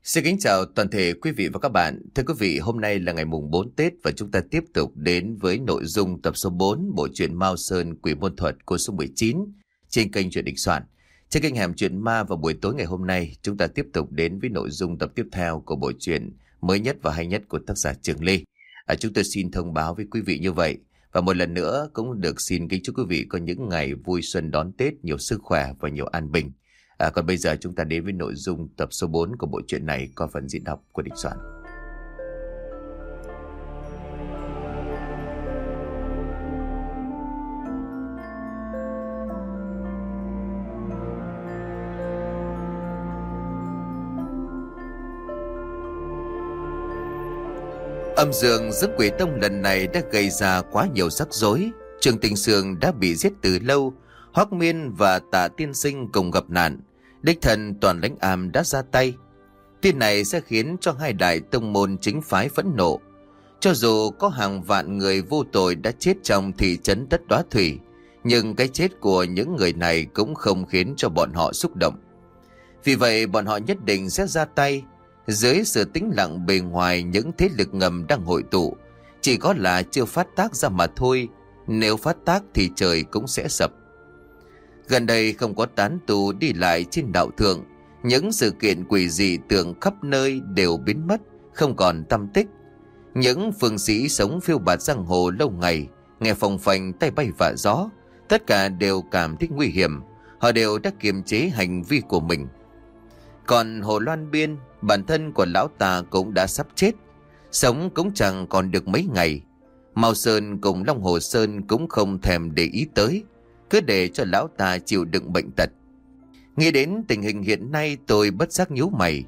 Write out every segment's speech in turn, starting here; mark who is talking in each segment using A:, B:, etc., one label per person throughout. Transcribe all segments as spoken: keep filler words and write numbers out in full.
A: Xin kính chào toàn thể quý vị và các bạn. Thưa quý vị, hôm nay là ngày mùng bốn Tết và chúng ta tiếp tục đến với nội dung tập số bốn bộ truyện Mao Sơn Quỷ Môn Thuật của số mười chín trên kênh Truyện Đình Soạn. Trên kênh Hẻm Truyện Ma vào buổi tối ngày hôm nay, chúng ta tiếp tục đến với nội dung tập tiếp theo của bộ truyện mới nhất và hay nhất của tác giả Trường Lê. À, chúng tôi xin thông báo với quý vị như vậy. Và một lần nữa cũng được xin kính chúc quý vị có những ngày vui xuân đón Tết, nhiều sức khỏe và nhiều an bình. À, còn bây giờ chúng ta đến với nội dung tập số bốn của bộ truyện này qua phần diễn đọc của Đình Soạn. Âm dương giúp Quỷ Tông lần này đã gây ra quá nhiều rắc rối. Trương Tình Sương đã bị giết từ lâu, Hoắc Miên và Tạ Tiên Sinh cùng gặp nạn. Đích thân Toàn Lãnh Am đã ra tay. Tin này sẽ khiến cho hai đại tông môn chính phái phẫn nộ. Cho dù có hàng vạn người vô tội đã chết trong thị trấn Tất Đóa Thủy, nhưng cái chết của những người này cũng không khiến cho bọn họ xúc động. Vì vậy bọn họ nhất định sẽ ra tay. Dưới sự tĩnh lặng bề ngoài, những thế lực ngầm đang hội tụ, chỉ có là chưa phát tác ra mà thôi. Nếu phát tác thì trời cũng sẽ sập. Gần đây không có tán tu đi lại trên đạo thượng, những sự kiện quỷ dị tưởng khắp nơi đều biến mất, không còn tăm tích. Những phương sĩ sống phiêu bạt giang hồ lâu ngày, nghe phồng phềnh tay bay vạ gió, tất cả đều cảm thấy nguy hiểm. Họ đều đã kiềm chế hành vi của mình. Còn Hồ Loan Biên, bản thân của lão ta cũng đã sắp chết, sống cũng chẳng còn được mấy ngày. Mao Sơn cùng Long Hồ Sơn cũng không thèm để ý tới, cứ để cho lão ta chịu đựng bệnh tật. Nghĩ đến tình hình hiện nay, tôi bất giác nhíu mày.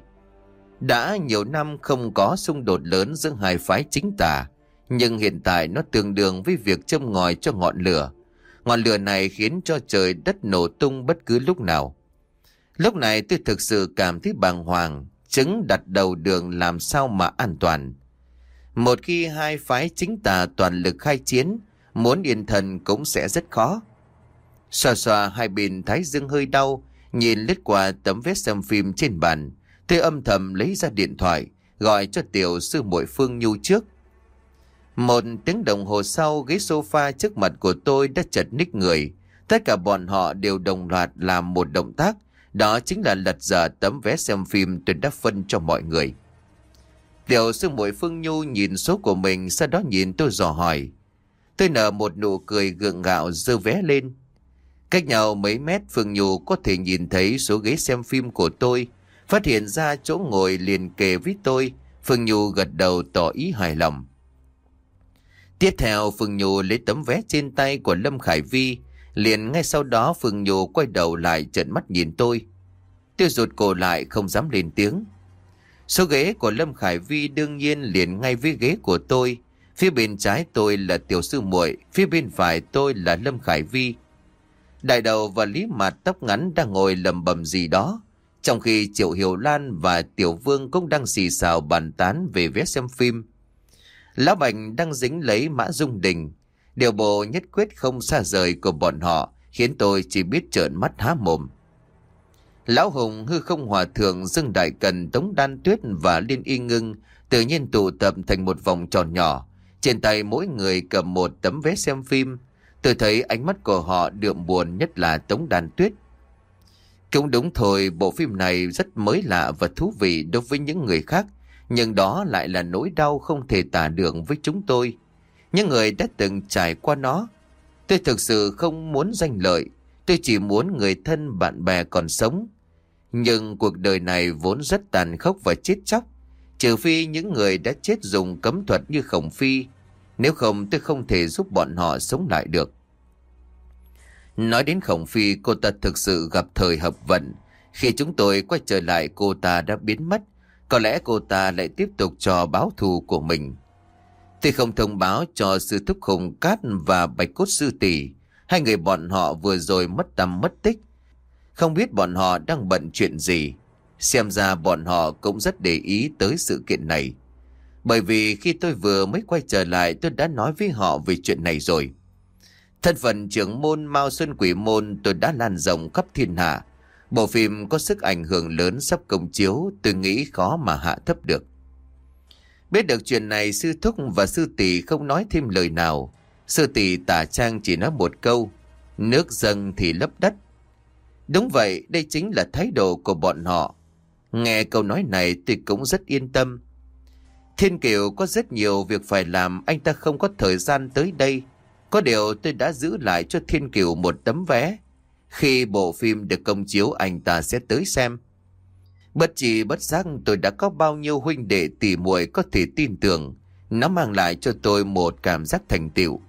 A: Đã nhiều năm không có xung đột lớn giữa hai phái chính tà, nhưng hiện tại nó tương đương với việc châm ngòi cho ngọn lửa. Ngọn lửa này khiến cho trời đất nổ tung bất cứ lúc nào. Lúc này tôi thực sự cảm thấy bàng hoàng, trứng đặt đầu đường làm sao mà an toàn. Một khi hai phái chính tà toàn lực khai chiến, muốn yên thần cũng sẽ rất khó. Xoa xoa hai bên thái dương hơi đau, nhìn lướt qua tấm vé xem phim trên bàn, tôi âm thầm lấy ra điện thoại, gọi cho tiểu sư muội Phương Nhu trước. Một tiếng đồng hồ sau, ghế sofa trước mặt của tôi đã chật ních người. Tất cả bọn họ đều đồng loạt làm một động tác, đó chính là lật dở tấm vé xem phim tôi đã phân cho mọi người. Tiểu sư muội Phương Nhu nhìn số của mình, sau đó nhìn tôi dò hỏi. Tôi nở một nụ cười gượng gạo giơ vé lên. Cách nhau mấy mét, Phương Nhu có thể nhìn thấy số ghế xem phim của tôi, phát hiện ra chỗ ngồi liền kề với tôi. Phương Nhu gật đầu tỏ ý hài lòng. Tiếp theo, Phương Nhu lấy tấm vé trên tay của Lâm Khải Vi. Liền ngay sau đó Phương Nhu quay đầu lại trợn mắt nhìn tôi. Tôi rụt cổ lại không dám lên tiếng. Số ghế của Lâm Khải Vi đương nhiên liền ngay với ghế của tôi. Phía bên trái tôi là tiểu sư muội, phía bên phải tôi là Lâm Khải Vi. Đại đầu và Lý Mạt tóc ngắn đang ngồi lầm bầm gì đó, trong khi Triệu Hiểu Lan và Tiểu Vương cũng đang xì xào bàn tán về vé xem phim. Lão Bạch đang dính lấy Mã Dung Đình. Điều bộ nhất quyết không xa rời của bọn họ khiến tôi chỉ biết trợn mắt há mồm. Lão Hùng, Hư Không Hòa Thượng, Dương Đại Cần, Tống Đan Tuyết và Liên Y Ngưng tự nhiên tụ tập thành một vòng tròn nhỏ. Trên tay mỗi người cầm một tấm vé xem phim. Tôi thấy ánh mắt của họ đượm buồn, nhất là Tống Đan Tuyết. Cũng đúng thôi, bộ phim này rất mới lạ và thú vị đối với những người khác, nhưng đó lại là nỗi đau không thể tả được với chúng tôi, những người đã từng trải qua nó. Tôi thực sự không muốn danh lợi, tôi chỉ muốn người thân bạn bè còn sống. Nhưng cuộc đời này vốn rất tàn khốc và chết chóc, trừ phi những người đã chết dùng cấm thuật như Khổng Phi. Nếu không, tôi không thể giúp bọn họ sống lại được. Nói đến Khổng Phi, cô ta thực sự gặp thời hợp vận. Khi chúng tôi quay trở lại, cô ta đã biến mất. Có lẽ cô ta lại tiếp tục trò báo thù của mình. Tôi không thông báo cho sư thúc Hùng Cát và Bạch Cốt Sư Tỷ. Hai người bọn họ vừa rồi mất tăm mất tích. Không biết bọn họ đang bận chuyện gì. Xem ra bọn họ cũng rất để ý tới sự kiện này. Bởi vì khi tôi vừa mới quay trở lại, tôi đã nói với họ về chuyện này rồi. Thân phận trưởng môn Mao Sơn Quỷ Môn tôi đã lan rộng khắp thiên hạ. Bộ phim có sức ảnh hưởng lớn sắp công chiếu, tôi nghĩ khó mà hạ thấp được. Biết được chuyện này, sư thúc và sư tỷ không nói thêm lời nào. Sư tỷ tả trang chỉ nói một câu: nước dâng thì lấp đất. Đúng vậy, đây chính là thái độ của bọn họ. Nghe câu nói này tôi cũng rất yên tâm. Thiên Kiều có rất nhiều việc phải làm, anh ta không có thời gian tới đây. Có điều tôi đã giữ lại cho Thiên Kiều một tấm vé. Khi bộ phim được công chiếu anh ta sẽ tới xem. Bất chi bất giác tôi đã có bao nhiêu huynh đệ tỉ muội có thể tin tưởng. Nó mang lại cho tôi một cảm giác thành tựu.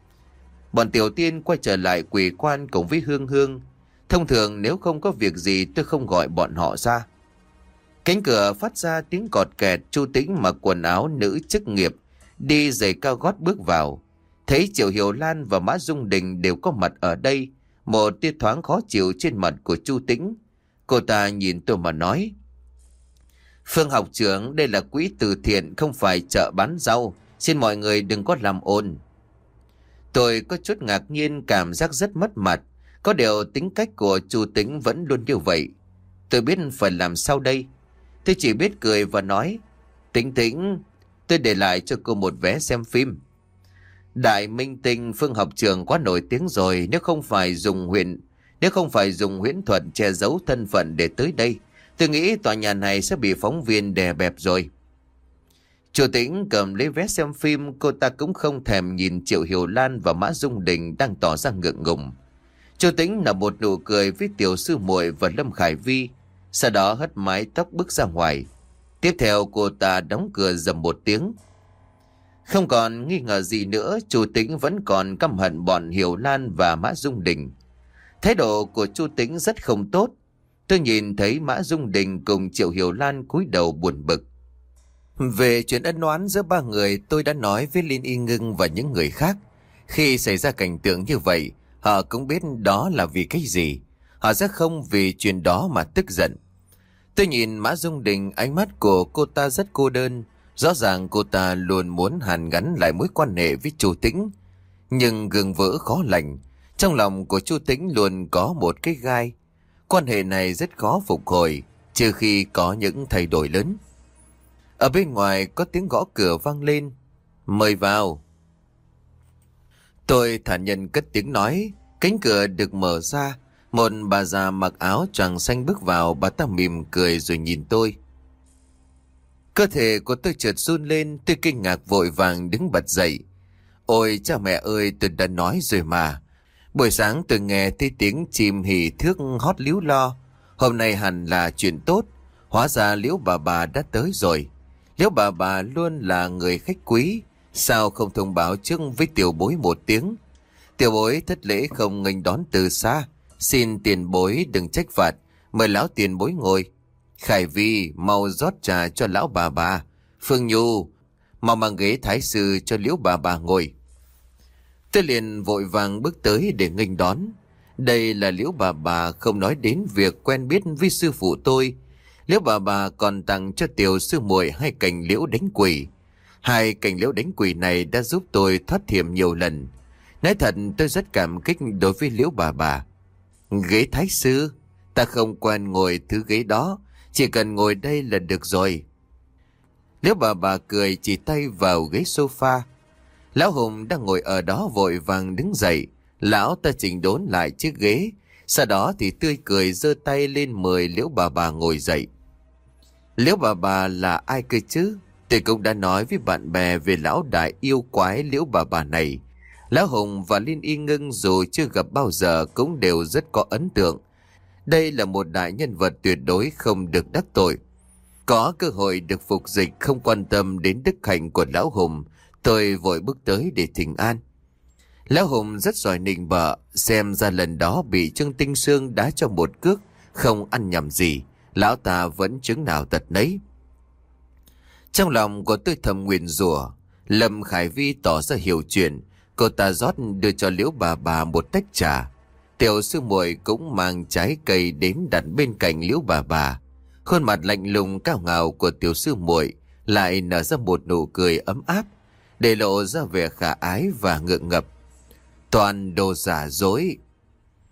A: Bọn Tiểu Tiên quay trở lại quỳ quan cùng với Hương Hương. Thông thường nếu không có việc gì tôi không gọi bọn họ ra. Cánh cửa phát ra tiếng cọt kẹt. Chu Tĩnh mặc quần áo nữ chức nghiệp, đi giày cao gót bước vào. Thấy Triệu Hiểu Lan và Mã Dung Đình đều có mặt ở đây, một tia thoáng khó chịu trên mặt của Chu Tĩnh. Cô ta nhìn tôi mà nói: Phương học trưởng, đây là quỹ từ thiện, không phải chợ bán rau. Xin mọi người đừng có làm ồn. Tôi có chút ngạc nhiên, cảm giác rất mất mặt. Có điều tính cách của Chu Tĩnh vẫn luôn như vậy. Tôi biết phải làm sao đây. Tôi chỉ biết cười và nói: Tĩnh Tĩnh, tôi để lại cho cô một vé xem phim. Đại minh tinh Phương học trưởng quá nổi tiếng rồi. Nếu không phải dùng huyền Nếu không phải dùng huyễn thuật che giấu thân phận để tới đây, tôi nghĩ tòa nhà này sẽ bị phóng viên đè bẹp rồi. Chủ Tĩnh cầm lấy vé xem phim. Cô ta cũng không thèm nhìn Triệu Hiểu Lan và Mã Dung Đình đang tỏ ra ngượng ngùng. Chủ Tĩnh nở một nụ cười với tiểu sư muội và Lâm Khải Vi, sau đó hất mái tóc bước ra ngoài. Tiếp theo cô ta đóng cửa rầm một tiếng. Không còn nghi ngờ gì nữa, Chu Tĩnh vẫn còn căm hận bọn Hiểu Lan và Mã Dung Đình. Thái độ của Chu Tĩnh rất không tốt. Tôi nhìn thấy Mã Dung Đình cùng Triệu Hiểu Lan cúi đầu buồn bực. Về chuyện ân oán giữa ba người, tôi đã nói với Liên Y Ngưng và những người khác. Khi xảy ra cảnh tượng như vậy, họ cũng biết đó là vì cái gì. Họ sẽ không vì chuyện đó mà tức giận. Tôi nhìn Mã Dung Đình, ánh mắt của cô ta rất cô đơn. Rõ ràng cô ta luôn muốn hàn gắn lại mối quan hệ với Chu Tĩnh. Nhưng gừng vỡ khó lành. Trong lòng của Chu Tĩnh luôn có một cái gai. Quan hệ này rất khó phục hồi, trừ khi có những thay đổi lớn. Ở bên ngoài có tiếng gõ cửa vang lên. Mời vào. Tôi thản nhiên cất tiếng nói. Cánh cửa được mở ra. Một bà già mặc áo choàng xanh bước vào. Bà ta mỉm cười rồi nhìn tôi. Cơ thể của tôi chợt run lên. Tôi kinh ngạc vội vàng đứng bật dậy. Ôi cha mẹ ơi, tôi đã nói rồi mà. Buổi sáng tôi nghe thấy tiếng chim hỉ thước hót líu lo. Hôm nay hẳn là chuyện tốt. Hóa ra Liễu bà bà đã tới rồi. Liễu bà bà luôn là người khách quý. Sao không thông báo trước với tiểu bối một tiếng? Tiểu bối thất lễ không nghênh đón từ xa. Xin tiền bối đừng trách phạt. Mời lão tiền bối ngồi. Khải Vi mau rót trà cho lão bà bà. Phương Nhu mau mang ghế thái sư cho Liễu bà bà ngồi. Tôi liền vội vàng bước tới để nghênh đón. Đây là Liễu bà bà, không nói đến việc quen biết với sư phụ tôi. Liễu bà bà còn tặng cho tiểu sư muội hai cành liễu đánh quỷ. Hai cành liễu đánh quỷ này đã giúp tôi thoát hiểm nhiều lần. Nói thật tôi rất cảm kích đối với Liễu bà bà. Ghế thái sư? Ta không quen ngồi thứ ghế đó. Chỉ cần ngồi đây là được rồi. Liễu bà bà cười chỉ tay vào ghế sofa. Lão Hùng đang ngồi ở đó vội vàng đứng dậy. Lão ta chỉnh đốn lại chiếc ghế. Sau đó thì tươi cười giơ tay lên mời Liễu bà bà ngồi dậy. Liễu bà bà là ai cơ chứ? Tôi cũng đã nói với bạn bè về lão đại yêu quái Liễu bà bà này. Lão Hùng và Liên Y Ngưng dù chưa gặp bao giờ cũng đều rất có ấn tượng. Đây là một đại nhân vật tuyệt đối không được đắc tội. Có cơ hội được phục dịch, không quan tâm đến đức hạnh của Lão Hùng, tôi vội bước tới để thỉnh an. Lão Hùng rất giỏi nịnh bợ, xem ra lần đó bị Trương Tinh Sương đá cho một cước, không ăn nhầm gì, lão ta vẫn chứng nào tật nấy. Trong lòng của tôi thầm nguyền rủa. Lâm Khải Vi tỏ ra hiểu chuyện, cô ta rót đưa cho Liễu bà bà một tách trà. Tiểu sư muội cũng mang trái cây đến đặt bên cạnh Liễu bà bà. Khuôn mặt lạnh lùng cao ngạo của tiểu sư muội lại nở ra một nụ cười ấm áp, để lộ ra vẻ khả ái và ngượng ngập. Toàn đồ giả dối.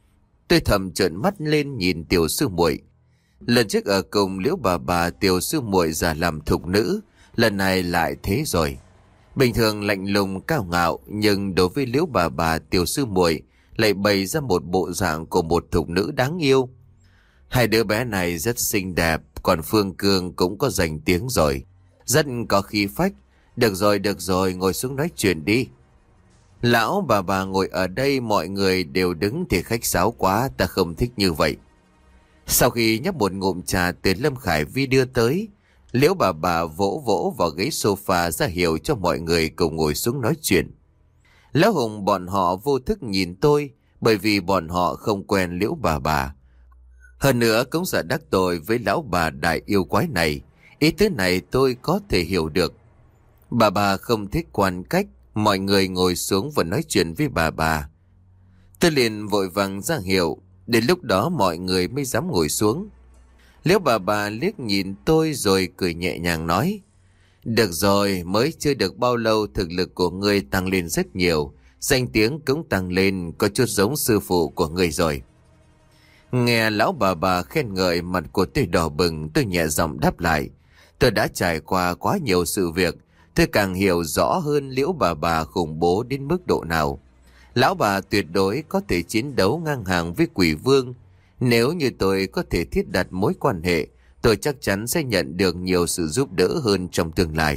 A: Tôi thầm trợn mắt lên nhìn tiểu sư muội. Lần trước ở cùng Liễu bà bà, tiểu sư muội giả làm thục nữ, lần này lại thế rồi. Bình thường lạnh lùng cao ngạo, nhưng đối với Liễu bà bà, tiểu sư muội lại bày ra một bộ dạng của một thục nữ đáng yêu. Hai đứa bé này rất xinh đẹp, còn Phương Cương cũng có danh tiếng rồi, rất có khí phách. Được rồi, được rồi, ngồi xuống nói chuyện đi. Lão bà bà ngồi ở đây, mọi người đều đứng thì khách sáo quá, ta không thích như vậy. Sau khi nhấp một ngụm trà từ Lâm Khải Vi đưa tới, Liễu bà bà vỗ vỗ vào ghế sofa ra hiệu cho mọi người cùng ngồi xuống nói chuyện. Lão Hùng bọn họ vô thức nhìn tôi, bởi vì bọn họ không quen Liễu bà bà. Hơn nữa cũng sợ đắc tội với lão bà đại yêu quái này. Ý tứ này tôi có thể hiểu được. Bà bà không thích quan cách, mọi người ngồi xuống và nói chuyện với bà bà. Tôi liền vội vàng ra hiệu, đến lúc đó mọi người mới dám ngồi xuống. Liễu bà bà liếc nhìn tôi rồi cười nhẹ nhàng nói: Được rồi, mới chưa được bao lâu thực lực của ngươi tăng lên rất nhiều, danh tiếng cũng tăng lên, có chút giống sư phụ của ngươi rồi. Nghe lão bà bà khen ngợi, mặt của tôi đỏ bừng, tôi nhẹ giọng đáp lại: Tôi đã trải qua quá nhiều sự việc, tôi càng hiểu rõ hơn Liễu bà bà khủng bố đến mức độ nào. Lão bà tuyệt đối có thể chiến đấu ngang hàng với quỷ vương. Nếu như tôi có thể thiết đặt mối quan hệ, tôi chắc chắn sẽ nhận được nhiều sự giúp đỡ hơn trong tương lai.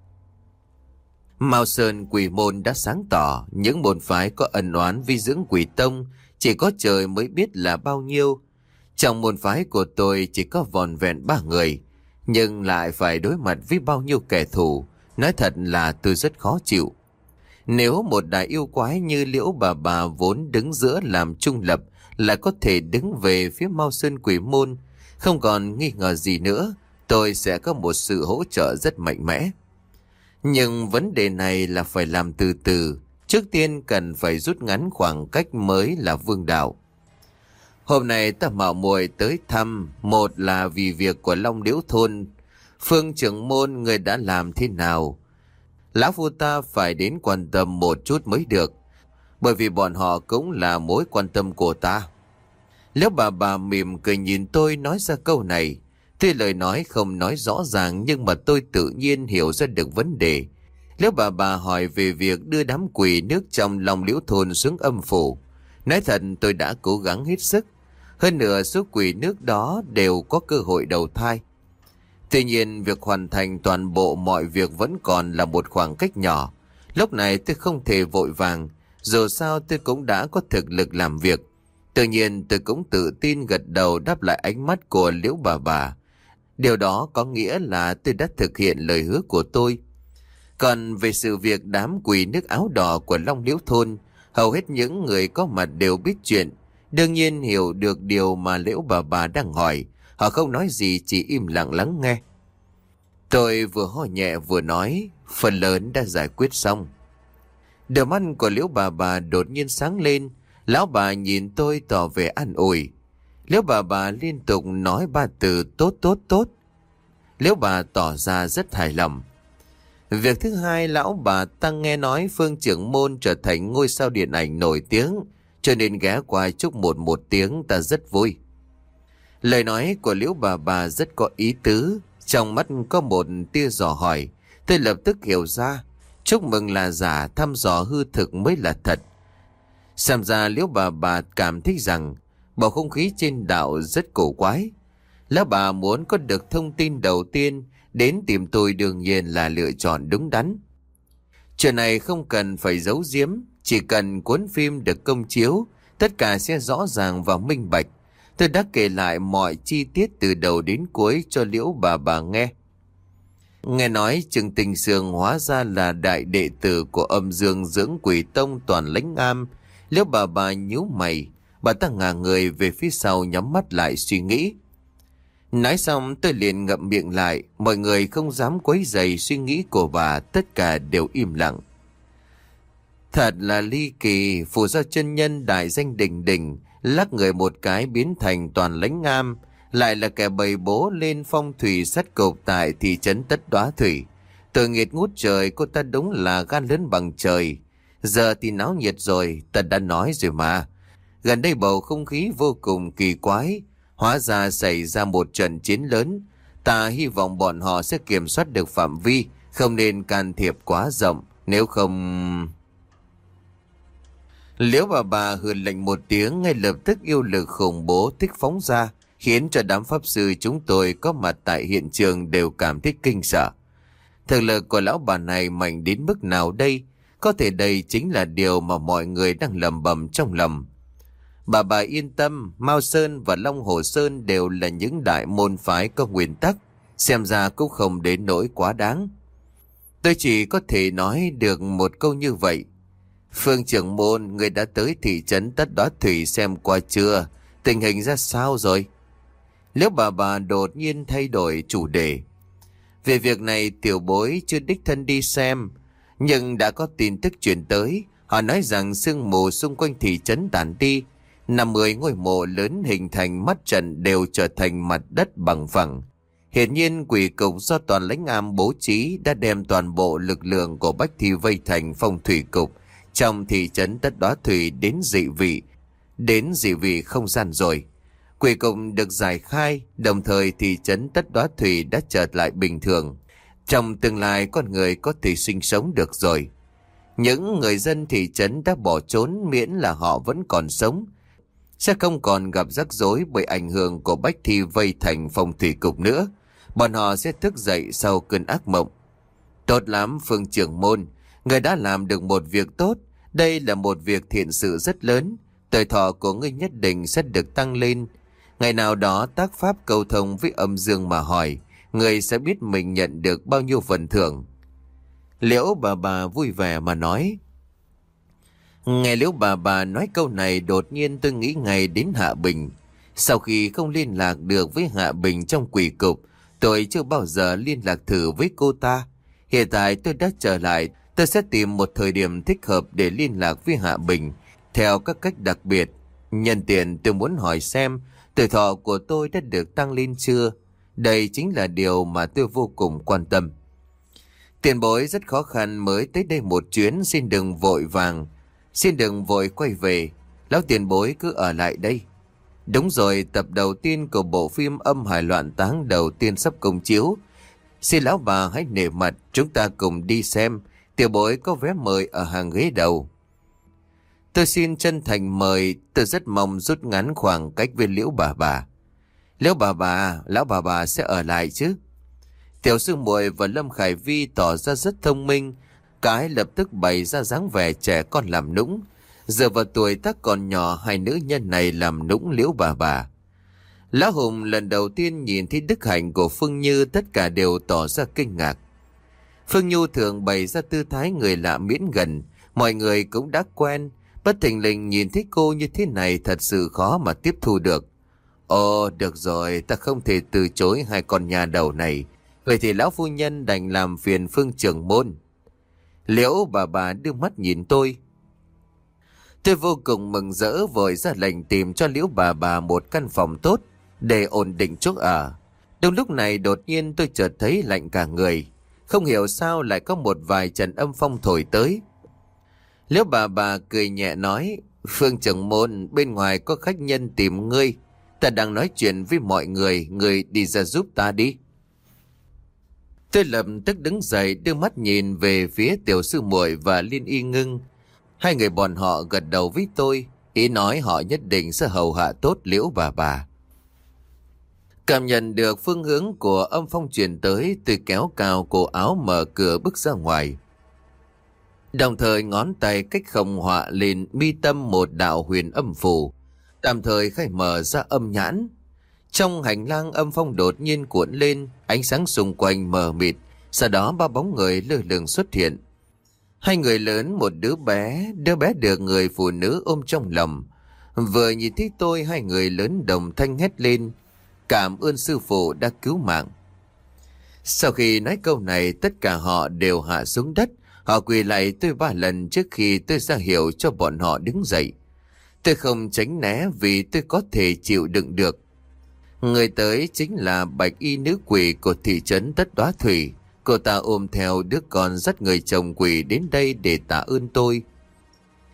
A: Mao Sơn Quỷ Môn đã sáng tỏ, những môn phái có ân oán vi dưỡng Quỷ Tông chỉ có trời mới biết là bao nhiêu. Trong môn phái của tôi chỉ có vòn vẹn ba người, nhưng lại phải đối mặt với bao nhiêu kẻ thù. Nói thật là tôi rất khó chịu. Nếu một đại yêu quái như Liễu bà bà vốn đứng giữa làm trung lập là có thể đứng về phía Mao Sơn Quỷ Môn, không còn nghi ngờ gì nữa, tôi sẽ có một sự hỗ trợ rất mạnh mẽ. Nhưng vấn đề này là phải làm từ từ. Trước tiên cần phải rút ngắn khoảng cách mới là vương đạo. Hôm nay ta mạo muội tới thăm, một là vì việc của Long Liễu Thôn. Phương trưởng môn, người đã làm thế nào? Lão phu ta phải đến quan tâm một chút mới được, bởi vì bọn họ cũng là mối quan tâm của ta. Liễu bà bà mỉm cười nhìn tôi nói ra câu này. Tuy lời nói không nói rõ ràng, nhưng mà tôi tự nhiên hiểu ra được vấn đề. Liễu bà bà hỏi về việc đưa đám quỷ nước trong Long Liễu Thôn xuống âm phủ. Nói thật, tôi đã cố gắng hết sức. Hơn nữa số quỷ nước đó đều có cơ hội đầu thai. Tuy nhiên việc hoàn thành toàn bộ mọi việc vẫn còn là một khoảng cách nhỏ. Lúc này tôi không thể vội vàng, dù sao tôi cũng đã có thực lực làm việc. Tự nhiên tôi cũng tự tin gật đầu đáp lại ánh mắt của Liễu bà bà. Điều đó có nghĩa là tôi đã thực hiện lời hứa của tôi. Còn về sự việc đám quỷ nước áo đỏ của Long Liễu Thôn, hầu hết những người có mặt đều biết chuyện, đương nhiên hiểu được điều mà Liễu bà bà đang hỏi. Họ không nói gì, chỉ im lặng lắng nghe. Tôi vừa ho nhẹ vừa nói, phần lớn đã giải quyết xong. Đôi mắt của Liễu bà bà đột nhiên sáng lên. Lão bà nhìn tôi tỏ vẻ an ủi. Liễu bà bà liên tục nói ba từ tốt tốt tốt. Liễu bà tỏ ra rất hài lòng. Việc thứ hai, lão bà ta nghe nói Phương trưởng môn trở thành ngôi sao điện ảnh nổi tiếng, cho nên ghé qua chúc một một tiếng, ta rất vui. Lời nói của Liễu bà bà rất có ý tứ, trong mắt có một tia dò hỏi. Tôi lập tức hiểu ra, chúc mừng là giả, thăm dò hư thực mới là thật. Xem ra Liễu bà bà cảm thấy rằng bầu không khí trên đảo rất cổ quái. Lão bà muốn có được thông tin đầu tiên, đến tìm tôi đương nhiên là lựa chọn đúng đắn. Chuyện này không cần phải giấu giếm, chỉ cần cuốn phim được công chiếu, tất cả sẽ rõ ràng và minh bạch. Tôi đã kể lại mọi chi tiết từ đầu đến cuối cho Liễu bà bà nghe. Nghe nói Trừng Tình Sương hóa ra là đại đệ tử của âm dương dưỡng Quỷ Tông Toàn Lãnh Am. Liễu bà bà nhíu mày, bà ta ngả người về phía sau nhắm mắt lại suy nghĩ. Nói xong tôi liền ngậm miệng lại, mọi người không dám quấy rầy suy nghĩ của bà, tất cả đều im lặng. Thật là ly kỳ, phù do chân nhân đại danh đỉnh đỉnh, lắc người một cái biến thành Toàn Lãnh Am, lại là kẻ bày bố lên phong thủy sát cục tại thị trấn Tất Đóa Thủy. Tội nghiệt ngút trời, cô ta đúng là gan lớn bằng trời. Giờ thì náo nhiệt rồi, ta đã nói rồi mà. Gần đây bầu không khí vô cùng kỳ quái. Hóa ra xảy ra một trận chiến lớn. Ta hy vọng bọn họ sẽ kiểm soát được phạm vi, không nên can thiệp quá rộng. Nếu không... Liễu bà bà hừ lệnh một tiếng, ngay lập tức yêu lực khủng bố thích phóng ra, khiến cho đám pháp sư chúng tôi có mặt tại hiện trường đều cảm thấy kinh sợ. Thực lực của lão bà này mạnh đến mức nào đây? Có thể đây chính là điều mà mọi người đang lầm bầm trong lòng. Bà bà yên tâm, Mao Sơn và Long Hồ Sơn đều là những đại môn phái có nguyên tắc, xem ra cũng không đến nỗi quá đáng. Tôi chỉ có thể nói được một câu như vậy. Phương trưởng môn, người đã tới thị trấn Tất Đóa Thủy xem qua chưa? Tình hình ra sao rồi? Liễu bà bà đột nhiên thay đổi chủ đề. Về việc này tiểu bối chưa đích thân đi xem, nhưng đã có tin tức truyền tới. Họ nói rằng sương mù xung quanh thị trấn tản đi, năm mươi ngôi mộ lớn hình thành mắt trận đều trở thành mặt đất bằng phẳng. Hiển nhiên quỷ cục do toàn lãnh am bố trí đã đem toàn bộ lực lượng của Bách Thi vây thành phong thủy cục trong thị trấn Tất Đóa Thủy đến dị vị, đến dị vị không gian rồi. Quỷ cục được giải khai, đồng thời thị trấn Tất Đóa Thủy đã trở lại bình thường. Trong tương lai con người có thể sinh sống được rồi. Những người dân thị trấn đã bỏ trốn miễn là họ vẫn còn sống, sẽ không còn gặp rắc rối bởi ảnh hưởng của Bách Thi vây thành phong thủy cục nữa. Bọn họ sẽ thức dậy sau cơn ác mộng. Tốt lắm Phương trưởng môn, người đã làm được một việc tốt. Đây là một việc thiện sự rất lớn. Tuổi thọ của ngươi nhất định sẽ được tăng lên. Ngày nào đó tác pháp cầu thông với âm dương mà hỏi, người sẽ biết mình nhận được bao nhiêu phần thưởng. Liễu bà bà vui vẻ mà nói. Nghe Liễu bà bà nói câu này, đột nhiên tôi nghĩ ngay đến Hạ Bình. Sau khi không liên lạc được với Hạ Bình trong quỷ cục, tôi chưa bao giờ liên lạc thử với cô ta. Hiện tại tôi đã trở lại, tôi sẽ tìm một thời điểm thích hợp để liên lạc với Hạ Bình theo các cách đặc biệt. Nhân tiện tôi muốn hỏi xem tuổi thọ của tôi đã được tăng lên chưa. Đây chính là điều mà tôi vô cùng quan tâm. Tiền bối rất khó khăn mới tới đây một chuyến, xin đừng vội vàng, xin đừng vội quay về. Lão tiền bối cứ ở lại đây. Đúng rồi, tập đầu tiên của bộ phim Âm Hải Loạn Táng đầu tiên sắp công chiếu. Xin lão bà hãy nể mặt, chúng ta cùng đi xem. Tiểu bối có vé mời ở hàng ghế đầu. Tôi xin chân thành mời, tôi rất mong rút ngắn khoảng cách với Liễu bà bà. Liễu bà bà, lão bà bà sẽ ở lại chứ? Tiểu sư muội và Lâm Khải Vi tỏ ra rất thông minh, cái lập tức bày ra dáng vẻ trẻ con làm nũng. Giờ vào tuổi tác còn nhỏ, hai nữ nhân này làm nũng Liễu bà bà. Lão Hùng lần đầu tiên nhìn thấy đức hạnh của Phương Như, tất cả đều tỏ ra kinh ngạc. Phương Nhu thường bày ra tư thái người lạ miễn gần, mọi người cũng đã quen. Bất thình lình nhìn thấy cô như thế này thật sự khó mà tiếp thu được. Ồ, được rồi, ta không thể từ chối hai con nhà đầu này. Vậy thì lão phu nhân đành làm phiền Phương trưởng môn. Liễu bà bà đưa mắt nhìn tôi. Tôi vô cùng mừng rỡ, vội ra lệnh tìm cho Liễu bà bà một căn phòng tốt để ổn định chỗ ở. Đúng lúc này đột nhiên tôi chợt thấy lạnh cả người. Không hiểu sao lại có một vài trận âm phong thổi tới. Liễu bà bà cười nhẹ nói, Phương trưởng môn, bên ngoài có khách nhân tìm ngươi. Ta đang nói chuyện với mọi người, ngươi đi ra giúp ta đi. Tôi lập tức đứng dậy, đưa mắt nhìn về phía tiểu sư muội và Liên Y Ngưng. Hai người bọn họ gật đầu với tôi, ý nói họ nhất định sẽ hầu hạ tốt Liễu bà bà. Cảm nhận được phương hướng của âm phong truyền tới, tôi kéo cao cổ áo mở cửa bước ra ngoài. Đồng thời ngón tay cách không họa lên mi tâm một đạo huyền âm phù, tạm thời khai mở ra âm nhãn. Trong hành lang âm phong đột nhiên cuộn lên, ánh sáng xung quanh mờ mịt, sau đó ba bóng người lơ lửng xuất hiện. Hai người lớn, một đứa bé, đứa bé được người phụ nữ ôm trong lòng. Vừa nhìn thấy tôi, hai người lớn đồng thanh hét lên, cảm ơn sư phụ đã cứu mạng. Sau khi nói câu này, tất cả họ đều hạ xuống đất. Họ quỳ lại tôi ba lần trước khi tôi ra hiệu cho bọn họ đứng dậy. Tôi không tránh né vì tôi có thể chịu đựng được. Người tới chính là bạch y nữ quỷ của thị trấn Tất Đóa Thủy. Cô ta ôm theo đứa con dắt người chồng quỷ đến đây để tạ ơn tôi.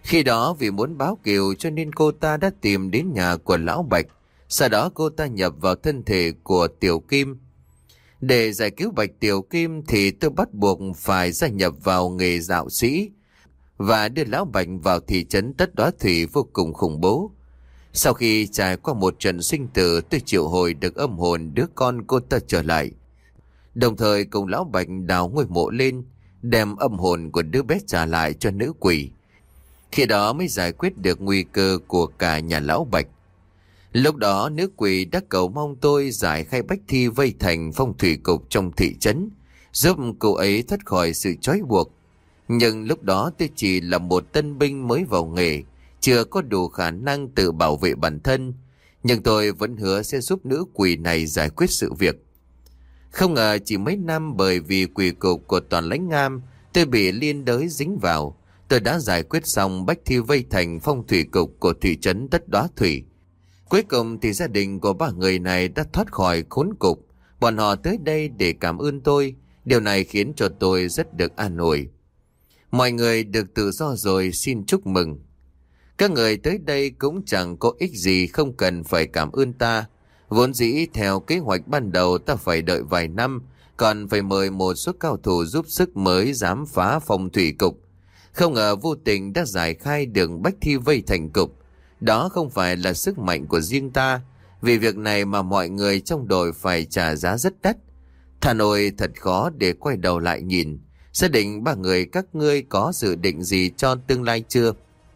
A: Khi đó vì muốn báo kiều cho nên cô ta đã tìm đến nhà của Lão Bạch. Sau đó cô ta nhập vào thân thể của Tiểu Kim. Để giải cứu Bạch Tiểu Kim thì tôi bắt buộc phải gia nhập vào nghề dạo sĩ và đưa Lão Bạch vào thị trấn Tất Đóa Thủy vô cùng khủng bố. Sau khi trải qua một trận sinh tử, tôi triệu hồi được âm hồn đứa con cô ta trở lại. Đồng thời cùng Lão Bạch đào ngôi mộ lên, đem âm hồn của đứa bé trả lại cho nữ quỷ. Khi đó mới giải quyết được nguy cơ của cả nhà Lão Bạch. Lúc đó nữ quỷ đã cầu mong tôi giải khai bách thi vây thành phong thủy cục trong thị trấn, giúp cô ấy thoát khỏi sự trói buộc. Nhưng lúc đó tôi chỉ là một tân binh mới vào nghề, chưa có đủ khả năng tự bảo vệ bản thân. Nhưng tôi vẫn hứa sẽ giúp nữ quỷ này giải quyết sự việc. Không ngờ chỉ mấy năm bởi vì quỷ cục của Toàn Lãnh Am, tôi bị liên đới dính vào. Tôi đã giải quyết xong bách thi vây thành phong thủy cục của thị trấn Tất Đóa Thủy. Cuối cùng thì gia đình của ba người này đã thoát khỏi khốn cục. Bọn họ tới đây để cảm ơn tôi. Điều này khiến cho tôi rất được an ủi. Mọi người được tự do rồi, xin chúc mừng. Các người tới đây cũng chẳng có ích gì, không cần phải cảm ơn ta. Vốn dĩ theo kế hoạch ban đầu ta phải đợi vài năm, còn phải mời một số cao thủ giúp sức mới dám phá phong thủy cục. Không ngờ vô tình đã giải khai đường bách thi vây thành cục. Đó không phải là sức mạnh của riêng ta. Vì việc này mà mọi người trong đội phải trả giá rất đắt. Thà nội thật khó để quay đầu lại nhìn. Gia đình ba người các ngươi có dự định gì cho tương lai chưa?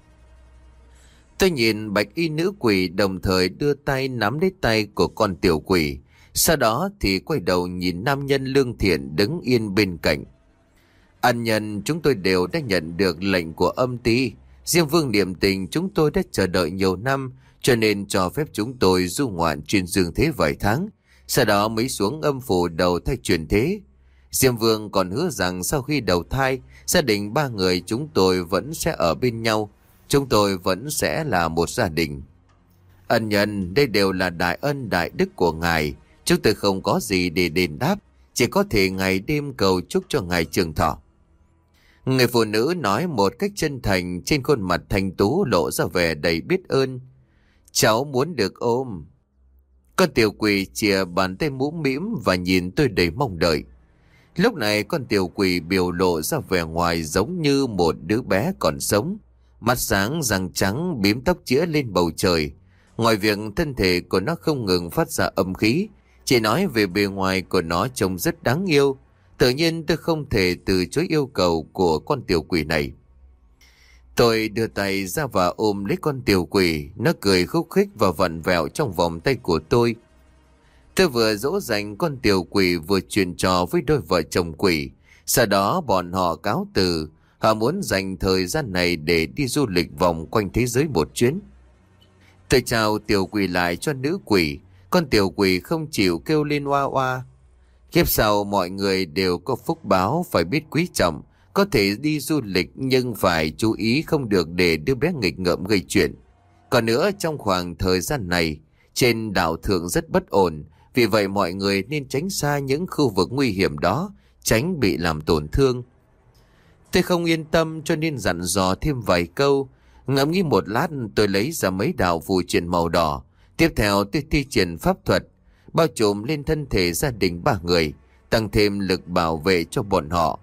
A: Tôi nhìn bạch y nữ quỷ, đồng thời đưa tay nắm lấy tay của con tiểu quỷ. Sau đó thì quay đầu nhìn nam nhân lương thiện đứng yên bên cạnh. Ân nhân chúng tôi đều đã nhận được lệnh của âm ty. Diêm Vương niệm tình chúng tôi đã chờ đợi nhiều năm, cho nên cho phép chúng tôi du ngoạn trên dương thế vài tháng. Sau đó mới xuống âm phủ đầu thai chuyển thế. Diêm Vương còn hứa rằng sau khi đầu thai, gia đình ba người chúng tôi vẫn sẽ ở bên nhau. Chúng tôi vẫn sẽ là một gia đình. Ân nhân, đây đều là đại ân đại đức của ngài. Chúng tôi không có gì để đền đáp, chỉ có thể ngày đêm cầu chúc cho ngài trường thọ. Người phụ nữ nói một cách chân thành, trên khuôn mặt thanh tú lộ ra vẻ đầy biết ơn. Cháu muốn được ôm. Con tiểu quỷ chìa bàn tay mũm mĩm và nhìn tôi đầy mong đợi. Lúc này con tiểu quỷ biểu lộ ra vẻ ngoài giống như một đứa bé còn sống. Mắt sáng, răng trắng, bím tóc chĩa lên bầu trời. Ngoài việc thân thể của nó không ngừng phát ra âm khí, chỉ nói về bề ngoài của nó trông rất đáng yêu. Tự nhiên tôi không thể từ chối yêu cầu của con tiểu quỷ này. Tôi đưa tay ra và ôm lấy con tiểu quỷ. Nó cười khúc khích và vặn vẹo trong vòng tay của tôi. Tôi vừa dỗ dành con tiểu quỷ vừa chuyện trò với đôi vợ chồng quỷ. Sau đó bọn họ cáo từ. Họ muốn dành thời gian này để đi du lịch vòng quanh thế giới một chuyến. Tôi chào tiểu quỷ lại cho nữ quỷ. Con tiểu quỷ không chịu kêu lên oa oa. Kiếp sau mọi người đều có phúc báo, phải biết quý trọng. Có thể đi du lịch nhưng phải chú ý không được để đứa bé nghịch ngợm gây chuyện. Còn nữa, trong khoảng thời gian này, trên đảo thượng rất bất ổn. Vì vậy mọi người nên tránh xa những khu vực nguy hiểm đó, tránh bị làm tổn thương. Tôi không yên tâm cho nên dặn dò thêm vài câu. Ngẫm nghĩ một lát, tôi lấy ra mấy đạo phù triện màu đỏ. Tiếp theo tôi thi triển pháp thuật, bao trùm lên thân thể gia đình ba người, tăng thêm lực bảo vệ cho bọn họ.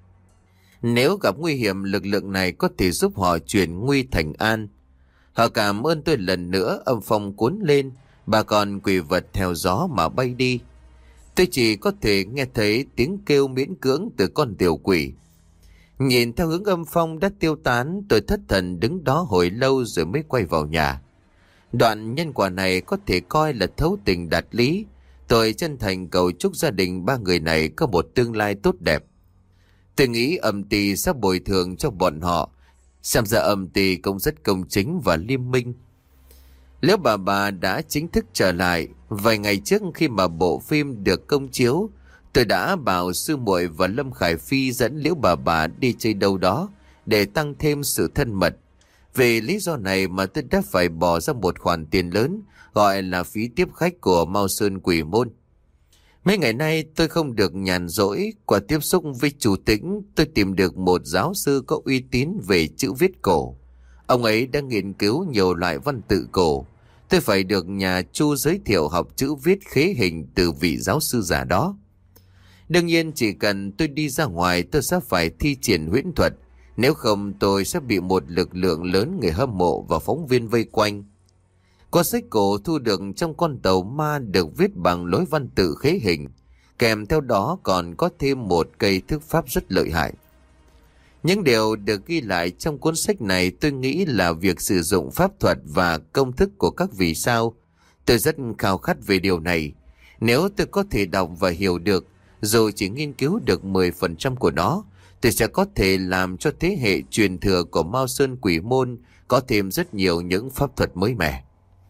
A: Nếu gặp nguy hiểm, lực lượng này có thể giúp họ chuyển nguy thành an. Họ cảm ơn tôi lần nữa, âm phong cuốn lên, bà con quỷ vật theo gió mà bay đi. Tôi chỉ có thể nghe thấy tiếng kêu miễn cưỡng từ con tiểu quỷ. Nhìn theo hướng âm phong đã tiêu tán, tôi thất thần đứng đó hồi lâu rồi mới quay vào nhà. Đoạn nhân quả này có thể coi là thấu tình đạt lý. Tôi chân thành cầu chúc gia đình ba người này có một tương lai tốt đẹp. Tôi nghĩ âm ty sắp bồi thường cho bọn họ. Xem ra âm ty cũng rất công chính và liêm minh. Liễu bà bà đã chính thức trở lại. Vài ngày trước khi mà bộ phim được công chiếu, tôi đã bảo sư muội và Lâm Khải Phi dẫn Liễu bà bà đi chơi đâu đó để tăng thêm sự thân mật. Vì lý do này mà tôi đã phải bỏ ra một khoản tiền lớn, gọi là phí tiếp khách của Mao Sơn Quỷ Môn. Mấy ngày nay tôi không được nhàn rỗi. Qua tiếp xúc với chủ tĩnh, tôi tìm được một giáo sư có uy tín về chữ viết cổ. Ông ấy đã nghiên cứu nhiều loại văn tự cổ. Tôi phải được nhà Chu giới thiệu học chữ viết khế hình từ vị giáo sư già đó. Đương nhiên chỉ cần tôi đi ra ngoài tôi sẽ phải thi triển huyễn thuật. Nếu không tôi sẽ bị một lực lượng lớn người hâm mộ và phóng viên vây quanh. Có sách cổ thu được trong con tàu ma được viết bằng lối văn tự khế hình. Kèm theo đó còn có thêm một cây thức pháp rất lợi hại. Những điều được ghi lại trong cuốn sách này tôi nghĩ là việc sử dụng pháp thuật và công thức của các vì sao. Tôi rất khao khát về điều này. Nếu tôi có thể đọc và hiểu được, rồi chỉ nghiên cứu được mười phần trăm của nó, tôi sẽ có thể làm cho thế hệ truyền thừa của Mao Sơn Quỷ Môn có thêm rất nhiều những pháp thuật mới mẻ.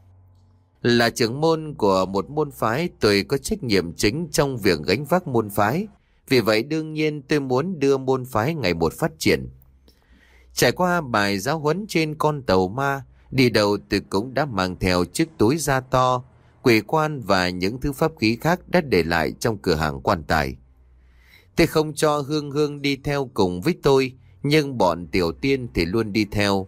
A: Là trưởng môn của một môn phái, tôi có trách nhiệm chính trong việc gánh vác môn phái. Vì vậy đương nhiên tôi muốn đưa môn phái ngày một phát triển. Trải qua bài giáo huấn trên con tàu ma, đi đầu tôi cũng đã mang theo chiếc túi da to, quỷ quan và những thứ pháp khí khác đã để lại trong cửa hàng quan tài. Tôi không cho Hương Hương đi theo cùng với tôi, nhưng bọn tiểu tiên thì luôn đi theo.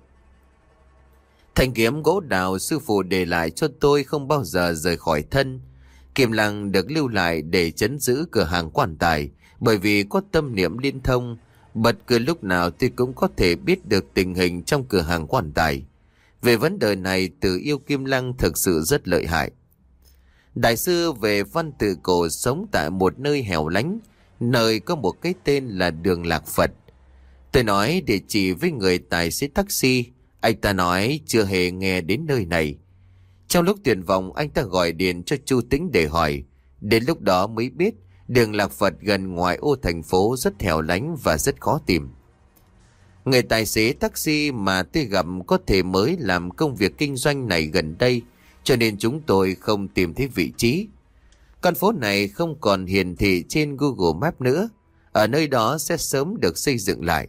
A: Thanh kiếm gỗ đào sư phụ để lại cho tôi không bao giờ rời khỏi thân. Kim lăng được lưu lại để trấn giữ cửa hàng quan tài, bởi vì có tâm niệm liên thông, bất cứ lúc nào tôi cũng có thể biết được tình hình trong cửa hàng quan tài. Về vấn đề này, Từ Yêu Kim Lăng thực sự rất lợi hại. Đại sư về văn tự cổ sống tại một nơi hẻo lánh, nơi có một cái tên là Đường Lạc Phật. Tôi nói địa chỉ với người tài xế taxi, anh ta nói chưa hề nghe đến nơi này. Trong lúc tuyệt vọng, anh ta gọi điện cho Chu Tĩnh để hỏi. Đến lúc đó mới biết Đường Lạc Phật gần ngoài ô thành phố, rất hẻo lánh và rất khó tìm. Người tài xế taxi mà tôi gặp có thể mới làm công việc kinh doanh này gần đây, cho nên chúng tôi không tìm thấy vị trí. Con phố này không còn hiển thị trên Google Maps nữa. Ở nơi đó sẽ sớm được xây dựng lại.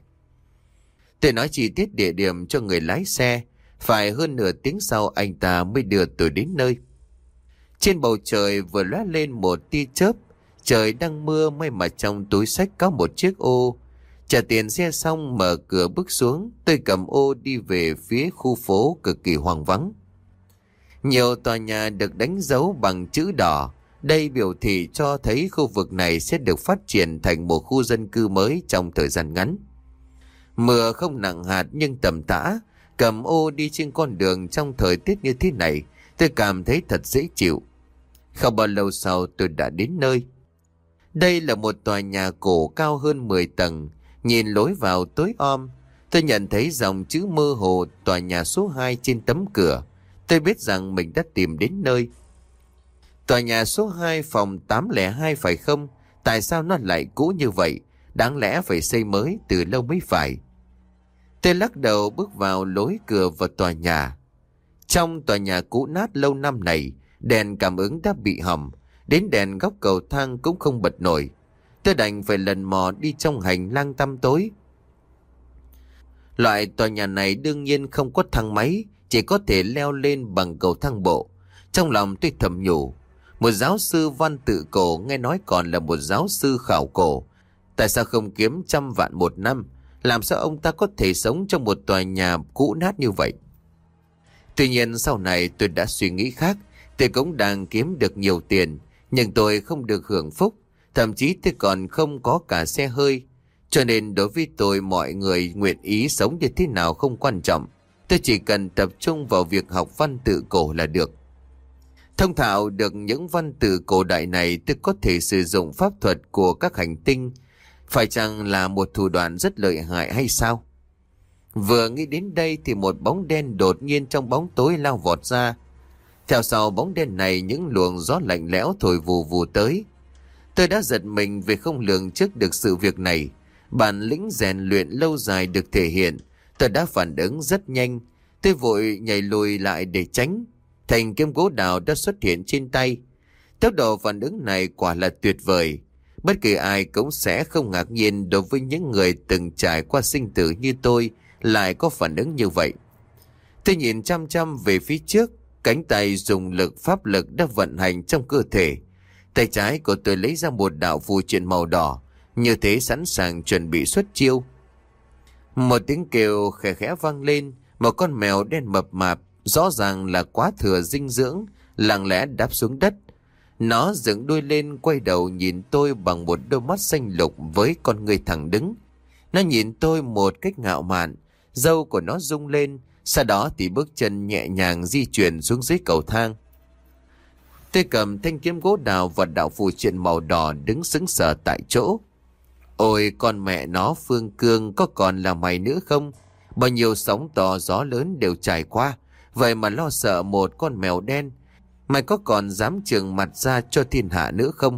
A: Tôi nói chi tiết địa điểm cho người lái xe. Phải hơn nửa tiếng sau anh ta mới đưa tôi đến nơi. Trên bầu trời vừa lóe lên một tia chớp. Trời đang mưa, may mà trong túi xách có một chiếc ô. Trả tiền xe xong mở cửa bước xuống. Tôi cầm ô đi về phía khu phố cực kỳ hoang vắng. Nhiều tòa nhà được đánh dấu bằng chữ đỏ. Đây biểu thị cho thấy khu vực này sẽ được phát triển thành một khu dân cư mới trong thời gian ngắn. Mưa không nặng hạt nhưng tầm tã. Cầm ô đi trên con đường trong thời tiết như thế này, tôi cảm thấy thật dễ chịu. Không bao lâu sau tôi đã đến nơi. Đây là một tòa nhà cổ cao hơn mười tầng. Nhìn lối vào tối om, tôi nhận thấy dòng chữ mơ hồ tòa nhà số hai trên tấm cửa. Tôi biết rằng mình đã tìm đến nơi. Tòa nhà số hai phòng tám không hai phải không? Tại sao nó lại cũ như vậy? Đáng lẽ phải xây mới từ lâu mới phải. Tôi lắc đầu bước vào lối cửa vào tòa nhà. Trong tòa nhà cũ nát lâu năm này, đèn cảm ứng đã bị hỏng. Đến đèn góc cầu thang cũng không bật nổi. Tôi đành phải lần mò đi trong hành lang tăm tối. Loại tòa nhà này đương nhiên không có thang máy, chỉ có thể leo lên bằng cầu thang bộ. Trong lòng tôi thầm nhủ, một giáo sư văn tự cổ nghe nói còn là một giáo sư khảo cổ. Tại sao không kiếm trăm vạn một năm? Làm sao ông ta có thể sống trong một tòa nhà cũ nát như vậy? Tuy nhiên sau này tôi đã suy nghĩ khác. Tôi cũng đang kiếm được nhiều tiền, nhưng tôi không được hưởng phúc. Thậm chí tôi còn không có cả xe hơi. Cho nên đối với tôi, mọi người nguyện ý sống như thế nào không quan trọng. Tôi chỉ cần tập trung vào việc học văn tự cổ là được. Thông thạo được những văn tự cổ đại này, tôi có thể sử dụng pháp thuật của các hành tinh. Phải chăng là một thủ đoạn rất lợi hại hay sao? Vừa nghĩ đến đây thì một bóng đen đột nhiên trong bóng tối lao vọt ra. Theo sau bóng đen này, những luồng gió lạnh lẽo thổi vù vù tới. Tôi đã giật mình vì không lường trước được sự việc này. Bản lĩnh rèn luyện lâu dài được thể hiện. Tôi đã phản ứng rất nhanh. Tôi vội nhảy lùi lại để tránh. Thanh kiếm gỗ đào đã xuất hiện trên tay. Tốc độ phản ứng này quả là tuyệt vời. Bất kỳ ai cũng sẽ không ngạc nhiên đối với những người từng trải qua sinh tử như tôi lại có phản ứng như vậy. Tôi nhìn chăm chăm về phía trước, cánh tay dùng lực pháp lực đã vận hành trong cơ thể. Tay trái của tôi lấy ra một đạo phù triện màu đỏ, như thế sẵn sàng chuẩn bị xuất chiêu. Một tiếng kêu khẽ khẽ vang lên, Một con mèo đen mập mạp, rõ ràng là quá thừa dinh dưỡng, lặng lẽ đáp xuống đất. Nó dựng đuôi lên, quay đầu nhìn tôi bằng một đôi mắt xanh lục với con người thẳng đứng. Nó nhìn tôi một cách ngạo mạn, râu của nó rung lên, sau đó thì bước chân nhẹ nhàng di chuyển xuống dưới cầu thang. Tôi cầm thanh kiếm gỗ đào và đạo phù triện màu đỏ đứng sững sờ tại chỗ. Ôi con mẹ nó, Phương Cương, có còn là mày nữa không? Bao nhiêu sóng to gió lớn đều trải qua, vậy mà lo sợ một con mèo đen. Mày có còn dám trừng mặt ra cho thiên hạ nữa không?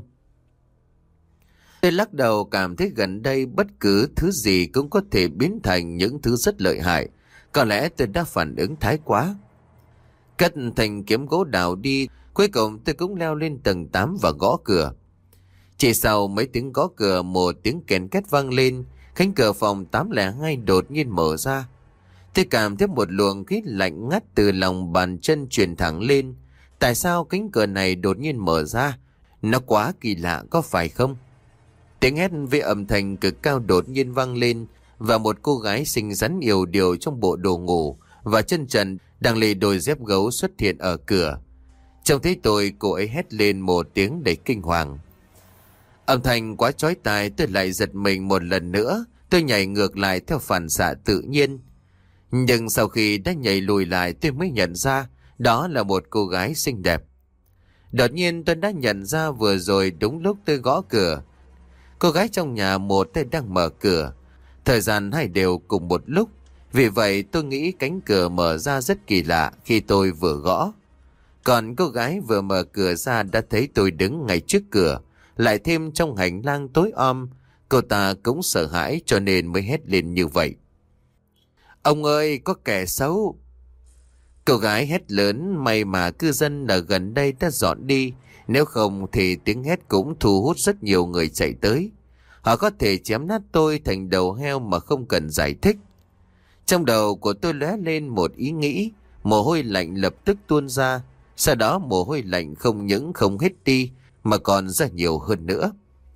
A: Tôi lắc đầu, cảm thấy gần đây bất cứ thứ gì cũng có thể biến thành những thứ rất lợi hại. Có lẽ tôi đã phản ứng thái quá. Cất thanh kiếm gỗ đào đi, cuối cùng tôi cũng leo lên tầng tám và gõ cửa. Chỉ sau mấy tiếng gõ cửa, một tiếng kèn két vang lên, cánh cửa phòng tám không hai đột nhiên mở ra. Tôi cảm thấy một luồng khí lạnh ngắt từ lòng bàn chân truyền thẳng lên. Tại sao cánh cửa này đột nhiên mở ra? Nó quá kỳ lạ, có phải không? Tiếng hét với âm thanh cực cao đột nhiên vang lên, và một cô gái xinh xắn yêu điều trong bộ đồ ngủ và chân trần đang lê đôi dép gấu xuất hiện ở cửa. Trông thấy tôi, cô ấy hét lên một tiếng đầy kinh hoàng. Âm thanh quá chói tai, tôi lại giật mình một lần nữa. Tôi nhảy ngược lại theo phản xạ tự nhiên. Nhưng sau khi đã nhảy lùi lại, tôi mới nhận ra đó là một cô gái xinh đẹp. Đột nhiên tôi đã nhận ra vừa rồi đúng lúc tôi gõ cửa, cô gái trong nhà một tay đang mở cửa. Thời gian hai đều cùng một lúc. Vì vậy tôi nghĩ cánh cửa mở ra rất kỳ lạ khi tôi vừa gõ. Còn cô gái vừa mở cửa ra đã thấy tôi đứng ngay trước cửa, lại thêm trong hành lang tối om. Cô ta cũng sợ hãi cho nên mới hét lên như vậy. Ông ơi, có kẻ xấu! Cô gái hét lớn, may mà cư dân ở gần đây đã dọn đi, nếu không thì tiếng hét cũng thu hút rất nhiều người chạy tới. Họ có thể chém nát tôi thành đầu heo mà không cần giải thích. Trong đầu của tôi lóe lên một ý nghĩ, mồ hôi lạnh lập tức tuôn ra. Sau đó mồ hôi lạnh không những không hết đi mà còn ra nhiều hơn nữa.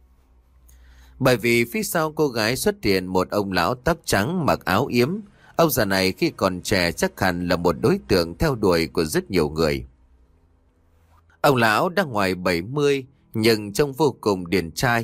A: Bởi vì phía sau cô gái xuất hiện một ông lão tóc trắng mặc áo yếm. Ông già này khi còn trẻ chắc hẳn là một đối tượng theo đuổi của rất nhiều người. Ông lão đang ngoài bảy mươi nhưng trông vô cùng điển trai.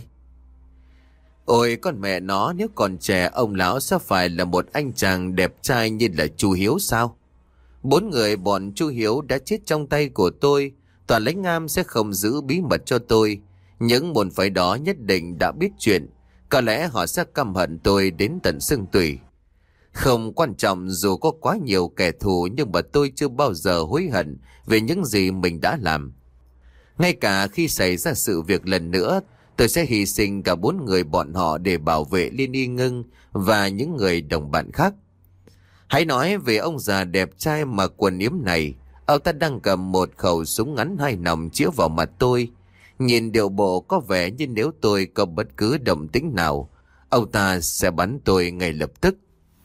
A: Ôi con mẹ nó, nếu còn trẻ ông lão sẽ phải là một anh chàng đẹp trai như là Chu Hiếu sao? Bốn người bọn Chu Hiếu đã chết trong tay của tôi. Toàn lãnh am sẽ không giữ bí mật cho tôi. Những môn phái đó nhất định đã biết chuyện. Có lẽ họ sẽ căm hận tôi đến tận xương tủy. Không quan trọng dù có quá nhiều kẻ thù, nhưng mà tôi chưa bao giờ hối hận về những gì mình đã làm. Ngay cả khi xảy ra sự việc lần nữa, tôi sẽ hy sinh cả bốn người bọn họ để bảo vệ Liên Y Ngưng và những người đồng bạn khác. Hãy nói về ông già đẹp trai mặc quần yếm này. Ông ta đang cầm một khẩu súng ngắn hai nòng chĩa vào mặt tôi. Nhìn điệu bộ có vẻ như nếu tôi có bất cứ động tĩnh nào, ông ta sẽ bắn tôi ngay lập tức.